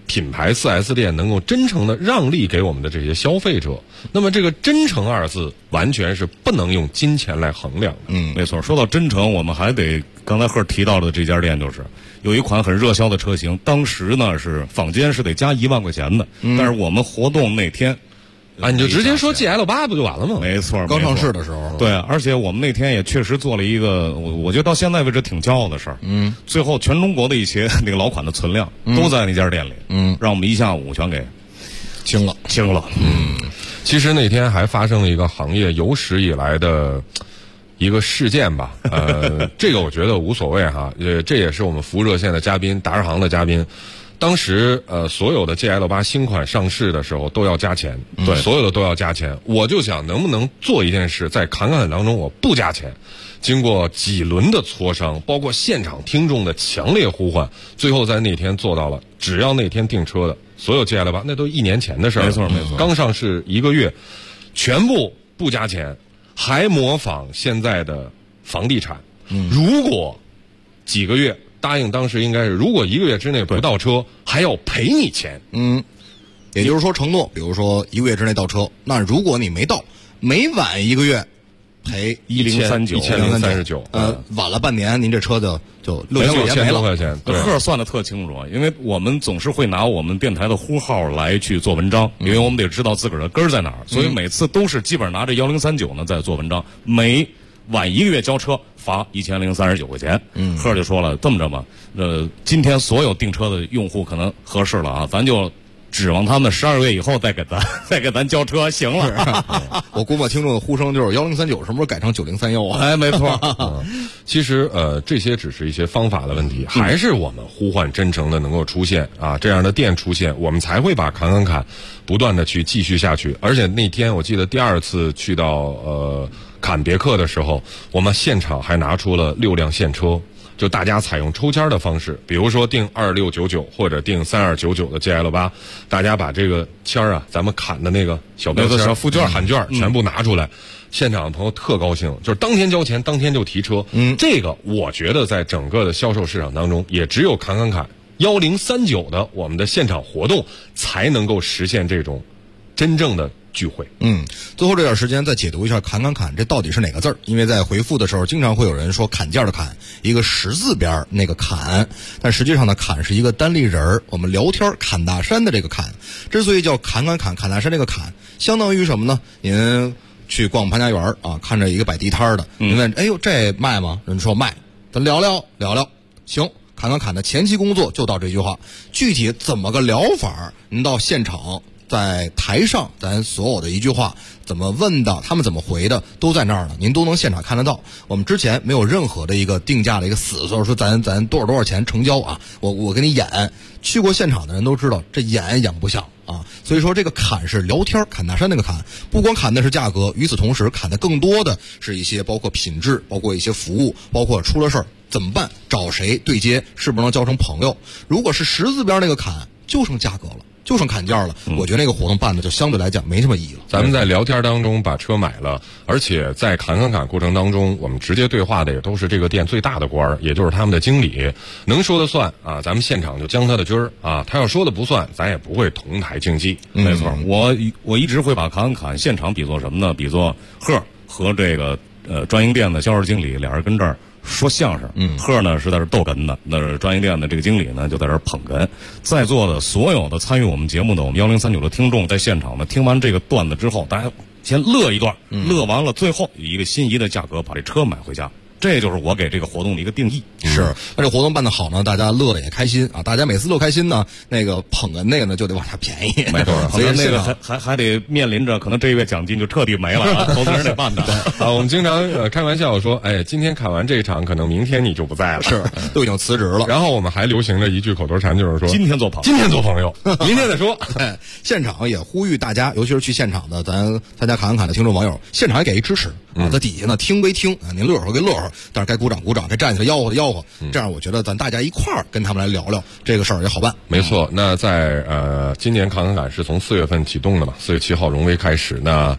品牌 4S 店能够真诚的让利给我们的这些消费者。那么这个真诚二字完全是不能用金钱来衡量的。 没错，说到真诚，我们还得刚才贺提到的这家店，就是有一款很热销的车型，当时呢是坊间是得加1万块钱的，但是我们活动那天你就直接说 GL8 不就完了吗？ 没错， 刚上市的时候。 对，而且我们那天也确实做了一个我觉得到现在为止挺骄傲的事儿。最后全中国的一些那个老款的存量都在那家店里。让我们一下午全给清了。 其实那天还发生了一个行业有史以来的一个事件吧。这个我觉得无所谓哈，这也是我们服务热线的嘉宾，达人行的嘉宾。当时所有的 GL8 新款上市的时候都要加钱，对，所有的都要加钱。我就想能不能做一件事，在侃侃当中我不加钱。经过几轮的磋商，包括现场听众的强烈呼唤，最后在那天做到了，只要那天订车的所有 GL8，那都1年前的事儿， 没错， 刚上市1个月，全部不加钱，还模仿现在的房地产。如果几个月答应，当时应该是如果1个月之内不到车，还要赔你钱。 也就是说承诺，比如说1个月之内到车，那如果你没到，每晚1个月赔 1039， 晚了半年，您这车就6000块钱没了。 块钱， 贺算的特清楚，因为我们总是会拿我们电台的呼号来去做文章，因为我们得知道自个儿的根儿在哪儿，所以每次都是基本上拿着1039呢在做文章，每晚1个月交车罚1039块钱。贺就说了，这么着吧，今天所有订车的用户可能合适了啊，咱就指望他们12个月以后再给咱交车行了。 我估摸听众的呼声就是1039什么时候改成9031啊？ 没错。 其实这些只是一些方法的问题，还是我们呼唤真诚的能够出现啊，这样的店出现，我们才会把侃不断的去继续下去。而且那天我记得第2次去到侃别克的时候，我们现场还拿出了6辆现车。就大家采用抽签的方式，比如说订2699或者订3299的 GL8， 大家把这个签啊，咱们侃的那个小标签、 小附件、 函券全部拿出来，现场的朋友特高兴，就是当天交钱，当天就提车。这个我觉得在整个的销售市场当中，也只有侃1039的我们的现场活动才能够实现这种真正的聚会。 最后这点时间再解读一下侃这到底是哪个字儿？因为在回复的时候经常会有人说砍价的砍，一个10字边那个侃，但实际上呢侃是一个单立人儿，我们聊天侃大山的这个侃，之所以叫侃大山这个侃，相当于什么呢？您去逛潘家园啊，看着一个摆地摊的，您问哎呦这卖吗？人说卖，咱聊聊，行。侃的前期工作就到这句话，具体怎么个聊法，您到现场在台上，咱所有的一句话怎么问的，他们怎么回的，都在那儿呢，您都能现场看得到。我们之前没有任何的一个定价的一个死，所以说咱多少钱成交啊？我给你演，去过现场的人都知道，这演不像啊。所以说这个侃是聊天，侃大山那个侃，不光侃的是价格，与此同时侃的更多的是一些包括品质，包括一些服务，包括出了事儿怎么办，找谁对接，是不是能交成朋友？如果是10字边那个侃，就剩价格了。就剩砍价了，我觉得那个活动办的就相对来讲没什么意义了。 咱们在聊天当中把车买了，而且在侃过程当中，我们直接对话的也都是这个店最大的官，也就是他们的经理，能说的算啊，咱们现场就将他的军儿啊，他要说的不算，咱也不会同台竞技。 没错，我一直会把侃现场比作什么呢？比作贺和这个专营店的销售经理俩人跟这儿说相声，贺呢是在这逗哏的，那是专营店的这个经理呢就在这捧哏。在座的所有的参与我们节目的我们1039的听众，在现场呢听完这个段子之后，大家先乐一段，乐完了最后以一个心仪的价格把这车买回家。这就是我给这个活动的一个定义。 是，那这活动办得好呢，大家乐得也开心啊！大家每次乐开心呢，那个捧哏那个呢就得往下便宜， 没错。所以那个还得面临着可能这个月奖金就彻底没了，投资人得办的。 啊，我们经常开玩笑说，哎，今天看完这场，可能明天你就不在了， 是都已经辞职了。 然后我们还流行着一句口头禅，就是说今天做朋友，明天再说。 现场也呼吁大家，尤其是去现场的咱参加侃的听众网友，现场也给一支持啊，在底下呢听归听啊，您乐呵归乐呵，但是该鼓掌鼓掌，该站起来吆喝吆喝，这样我觉得咱大家一块儿跟他们来聊聊这个事儿也好办。 没错，那在今年侃是从4月份启动的嘛，4月7号荣威开始，那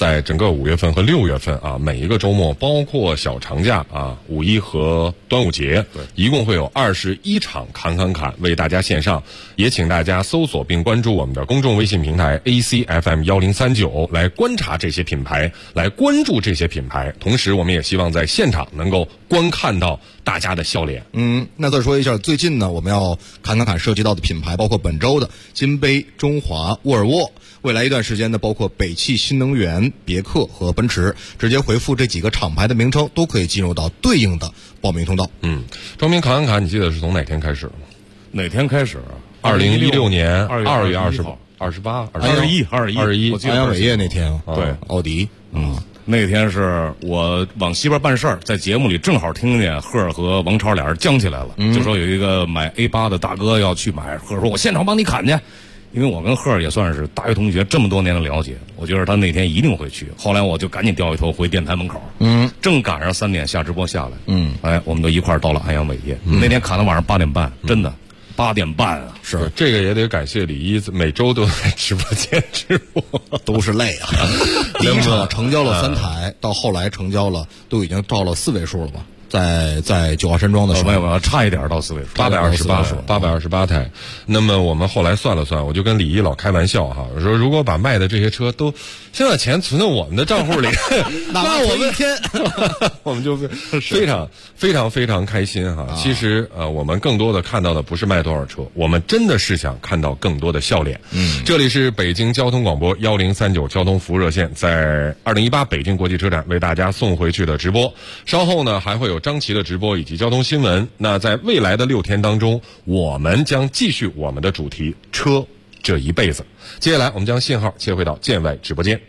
在整个5月份和6月份啊，每一个周末，包括小长假啊，5·1和端午节，对，一共会有21场侃为大家线上。也请大家搜索并关注我们的公众微信平台 ACFM1039，来观察这些品牌，来关注这些品牌。同时，我们也希望在现场能够观看到大家的笑脸。 那再说一下，最近呢，我们要侃涉及到的品牌，包括本周的金杯、中华、沃尔沃。未来一段时间呢，包括北汽新能源、别克和奔驰，直接回复这几个厂牌的名称，都可以进入到对应的报名通道。 庄明侃，你记得是从哪天开始吗？ 哪天开始 ？2016年2月 20 号、28、 21，我记得安阳伟业那天， 对， 奥迪， 那天是我往西边办事儿，在节目里正好听见赫尔和王超俩人僵起来了，就说有一个买 A8 的大哥要去买，赫尔说我现场帮你砍去。因为我跟赫尔也算是大学同学，这么多年的了解，我觉得他那天一定会去。后来我就赶紧掉一头回电台门口，正赶上3点下直播下来，我们都一块儿到了安阳伟业。那天砍到晚上8点半，真的8点半啊！ 是这个也得感谢李一，每周都在直播间直播， 都是累啊。第一场成交了3台，到后来成交了都已经到了4位数了吧？在九华山庄的时候， 没有，差一点到4位数 ，828台。那么我们后来算了算，我就跟李一老开玩笑哈，我说如果把卖的这些车都现在钱存到我们的账户里，那我们一天我们就非常开心哈。其实我们更多的看到的不是卖多少车，我们真的是想看到更多的笑脸。这里是北京交通广播1039交通服务热线，在2018北京国际车展为大家送回去的直播。稍后呢还会有张琪的直播以及交通新闻。那在未来的6天当中，我们将继续我们的主题车这一辈子。接下来我们将信号切回到建外直播间。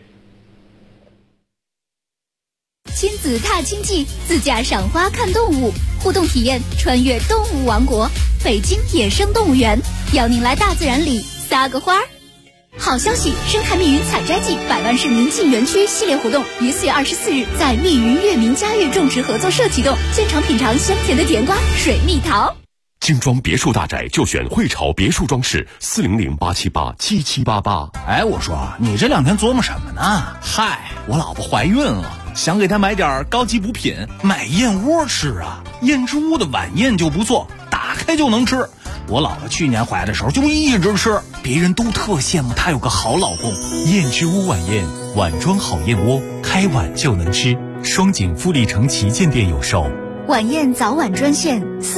亲子踏青记，自驾赏花看动物，互动体验穿越动物王国，北京野生动物园，邀您来大自然里撒个花儿。好消息！生态密云采摘季100万市民进园区系列活动于4月24日在密云悦民嘉悦种植合作社启动，现场品尝香甜的甜瓜、水蜜桃。 精装别墅大宅就选汇潮别墅装饰，400-878-7788。 哎，我说你这2天琢磨什么呢？嗨，我老婆怀孕了，想给她买点高级补品，买燕窝吃啊。燕之屋的晚宴就不错，打开就能吃。我老婆去年怀的时候就一直吃，别人都特羡慕她有个好老公。 燕之屋晚宴，碗装好燕窝，开碗就能吃。双井富力城旗舰店有售。 晚宴早晚专线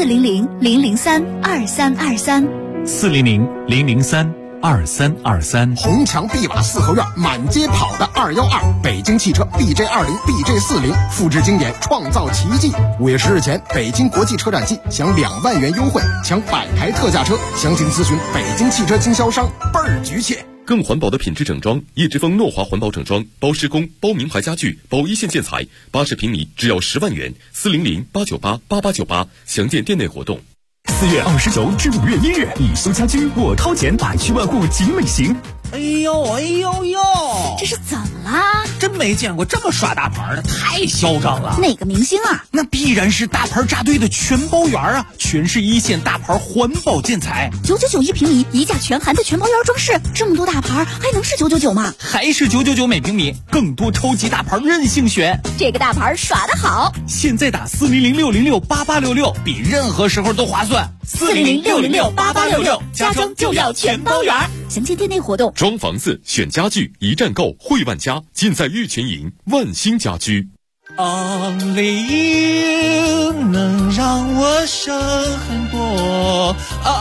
400-003-2323，400-003-2323。 红墙碧瓦4合院，满街跑的212，北京汽车 BJ20、BJ40，复制经典，创造奇迹。5月10日前，北京国际车展季享2万元优惠，抢100台特价车，详情咨询北京汽车经销商，倍儿局气。 更环保的品质整装，叶之峰诺华环保整装，包施工，包名牌家具，包一线建材，80平米只要10万元，400-898-8898，详见店内活动。 4月29至5月1日，你修家居，我掏钱，百趣万户集美行。 哎呦， 这是怎么啦？ 真没见过这么耍大牌的，太嚣张了。 哪个明星啊？ 那必然是大牌扎堆的全包园啊，全是一线大牌环保建材 ，999一平米，一价全含的全包园装饰，这么多大牌还能是999吗？ 还是999每平米，更多超级大牌任性选， 这个大牌耍得好。 现在打400-606-8866，比任何时候都划算。 400-606-8866，家装就要全包园。详见店内活动。 装房子选家具，一站购汇万家，尽在玉泉营万兴家居。 Only you 能让我生很多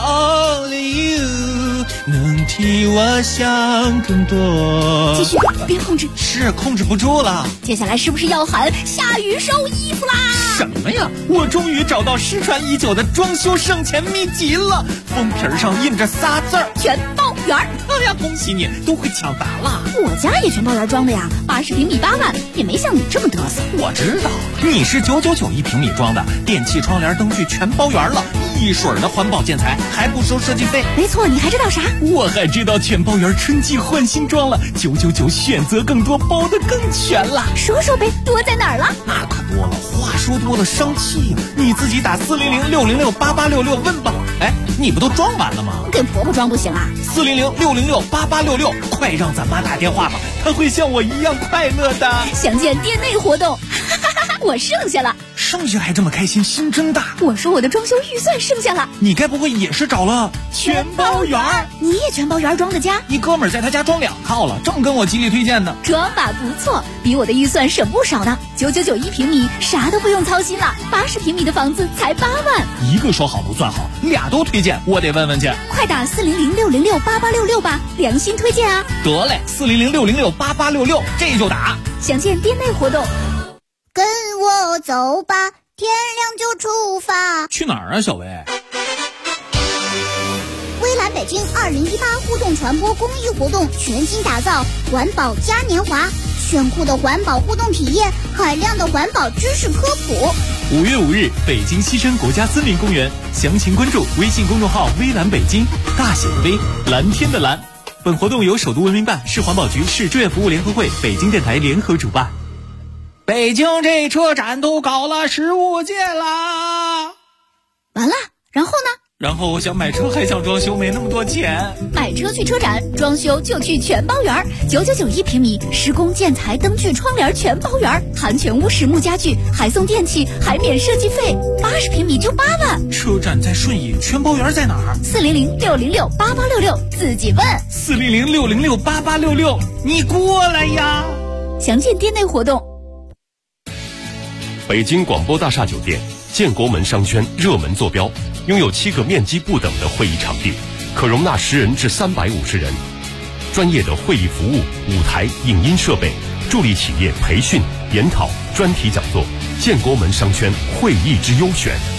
，Only you 能替我想更多。 继续，别控制， 是控制不住了。 接下来是不是要喊下雨收衣服啦？ 什么呀？我终于找到失传已久的装修省钱秘籍了，封皮上印着仨字儿： 全包园。 哎呀，恭喜你，都会抢答了。 我家也全包园装的呀，80平米8万，也没像你这么嘚瑟。 我知道，你是999一平米装的，电器、窗帘、灯具全包圆了，一水的环保建材，还不收设计费。 没错，你还知道啥？ 我还知道全包圆春季换新装了，999选择更多，包得更全了。 说说呗，多在哪儿了？ 那可多了，话说多了伤气呀。你自己打400-606-8866问吧。 哎，你不都装完了吗？ 给婆婆装不行啊 ？400-606-8866，快让咱妈打电话吧，她会像我一样快乐的。 详见店内活动。我剩下了， 剩下还这么开心，心真大。 我说我的装修预算剩下了， 你该不会也是找了全包园？ 你也全包园装的家？ 一哥们儿在他家装2套了，正跟我极力推荐呢。 装法不错，比我的预算省不少呢。9991平米，啥都不用操心了。80平米的房子才8万。 一个说好不算好，俩都推荐，我得问问去。 快打400-606-8866吧，良心推荐啊！ 得嘞，400-606-8866，这就打。 详见店内活动。 跟我走吧，天亮就出发。 去哪儿啊，小薇？ 微蓝北京2018互动传播公益活动全新打造环保嘉年华，炫酷的环保互动体验，海量的环保知识科普。 5月5日，北京西山国家森林公园，详情关注微信公众号“微蓝北京”，大写的微，蓝天的蓝。本活动由首都文明办、市环保局、市志愿服务联合会、北京电台联合主办。 北京这车展都搞了15届啦！ 完了，然后呢？ 然后我想买车还想装修，没那么多钱。 买车去车展，装修就去全包园，9991平米，施工建材灯具窗帘全包园，含全屋实木家具，还送电器，还免设计费。80平米就8万。 车展在顺义，全包园在哪儿 ？400-606-8866，自己问。 400-606-8866，你过来呀！ 详见店内活动。 北京广播大厦酒店建国门商圈热门坐标，拥有7个面积不等的会议场地，可容纳10人至350人。专业的会议服务、舞台、影音设备，助力企业培训、研讨、专题讲座。建国门商圈会议之优选。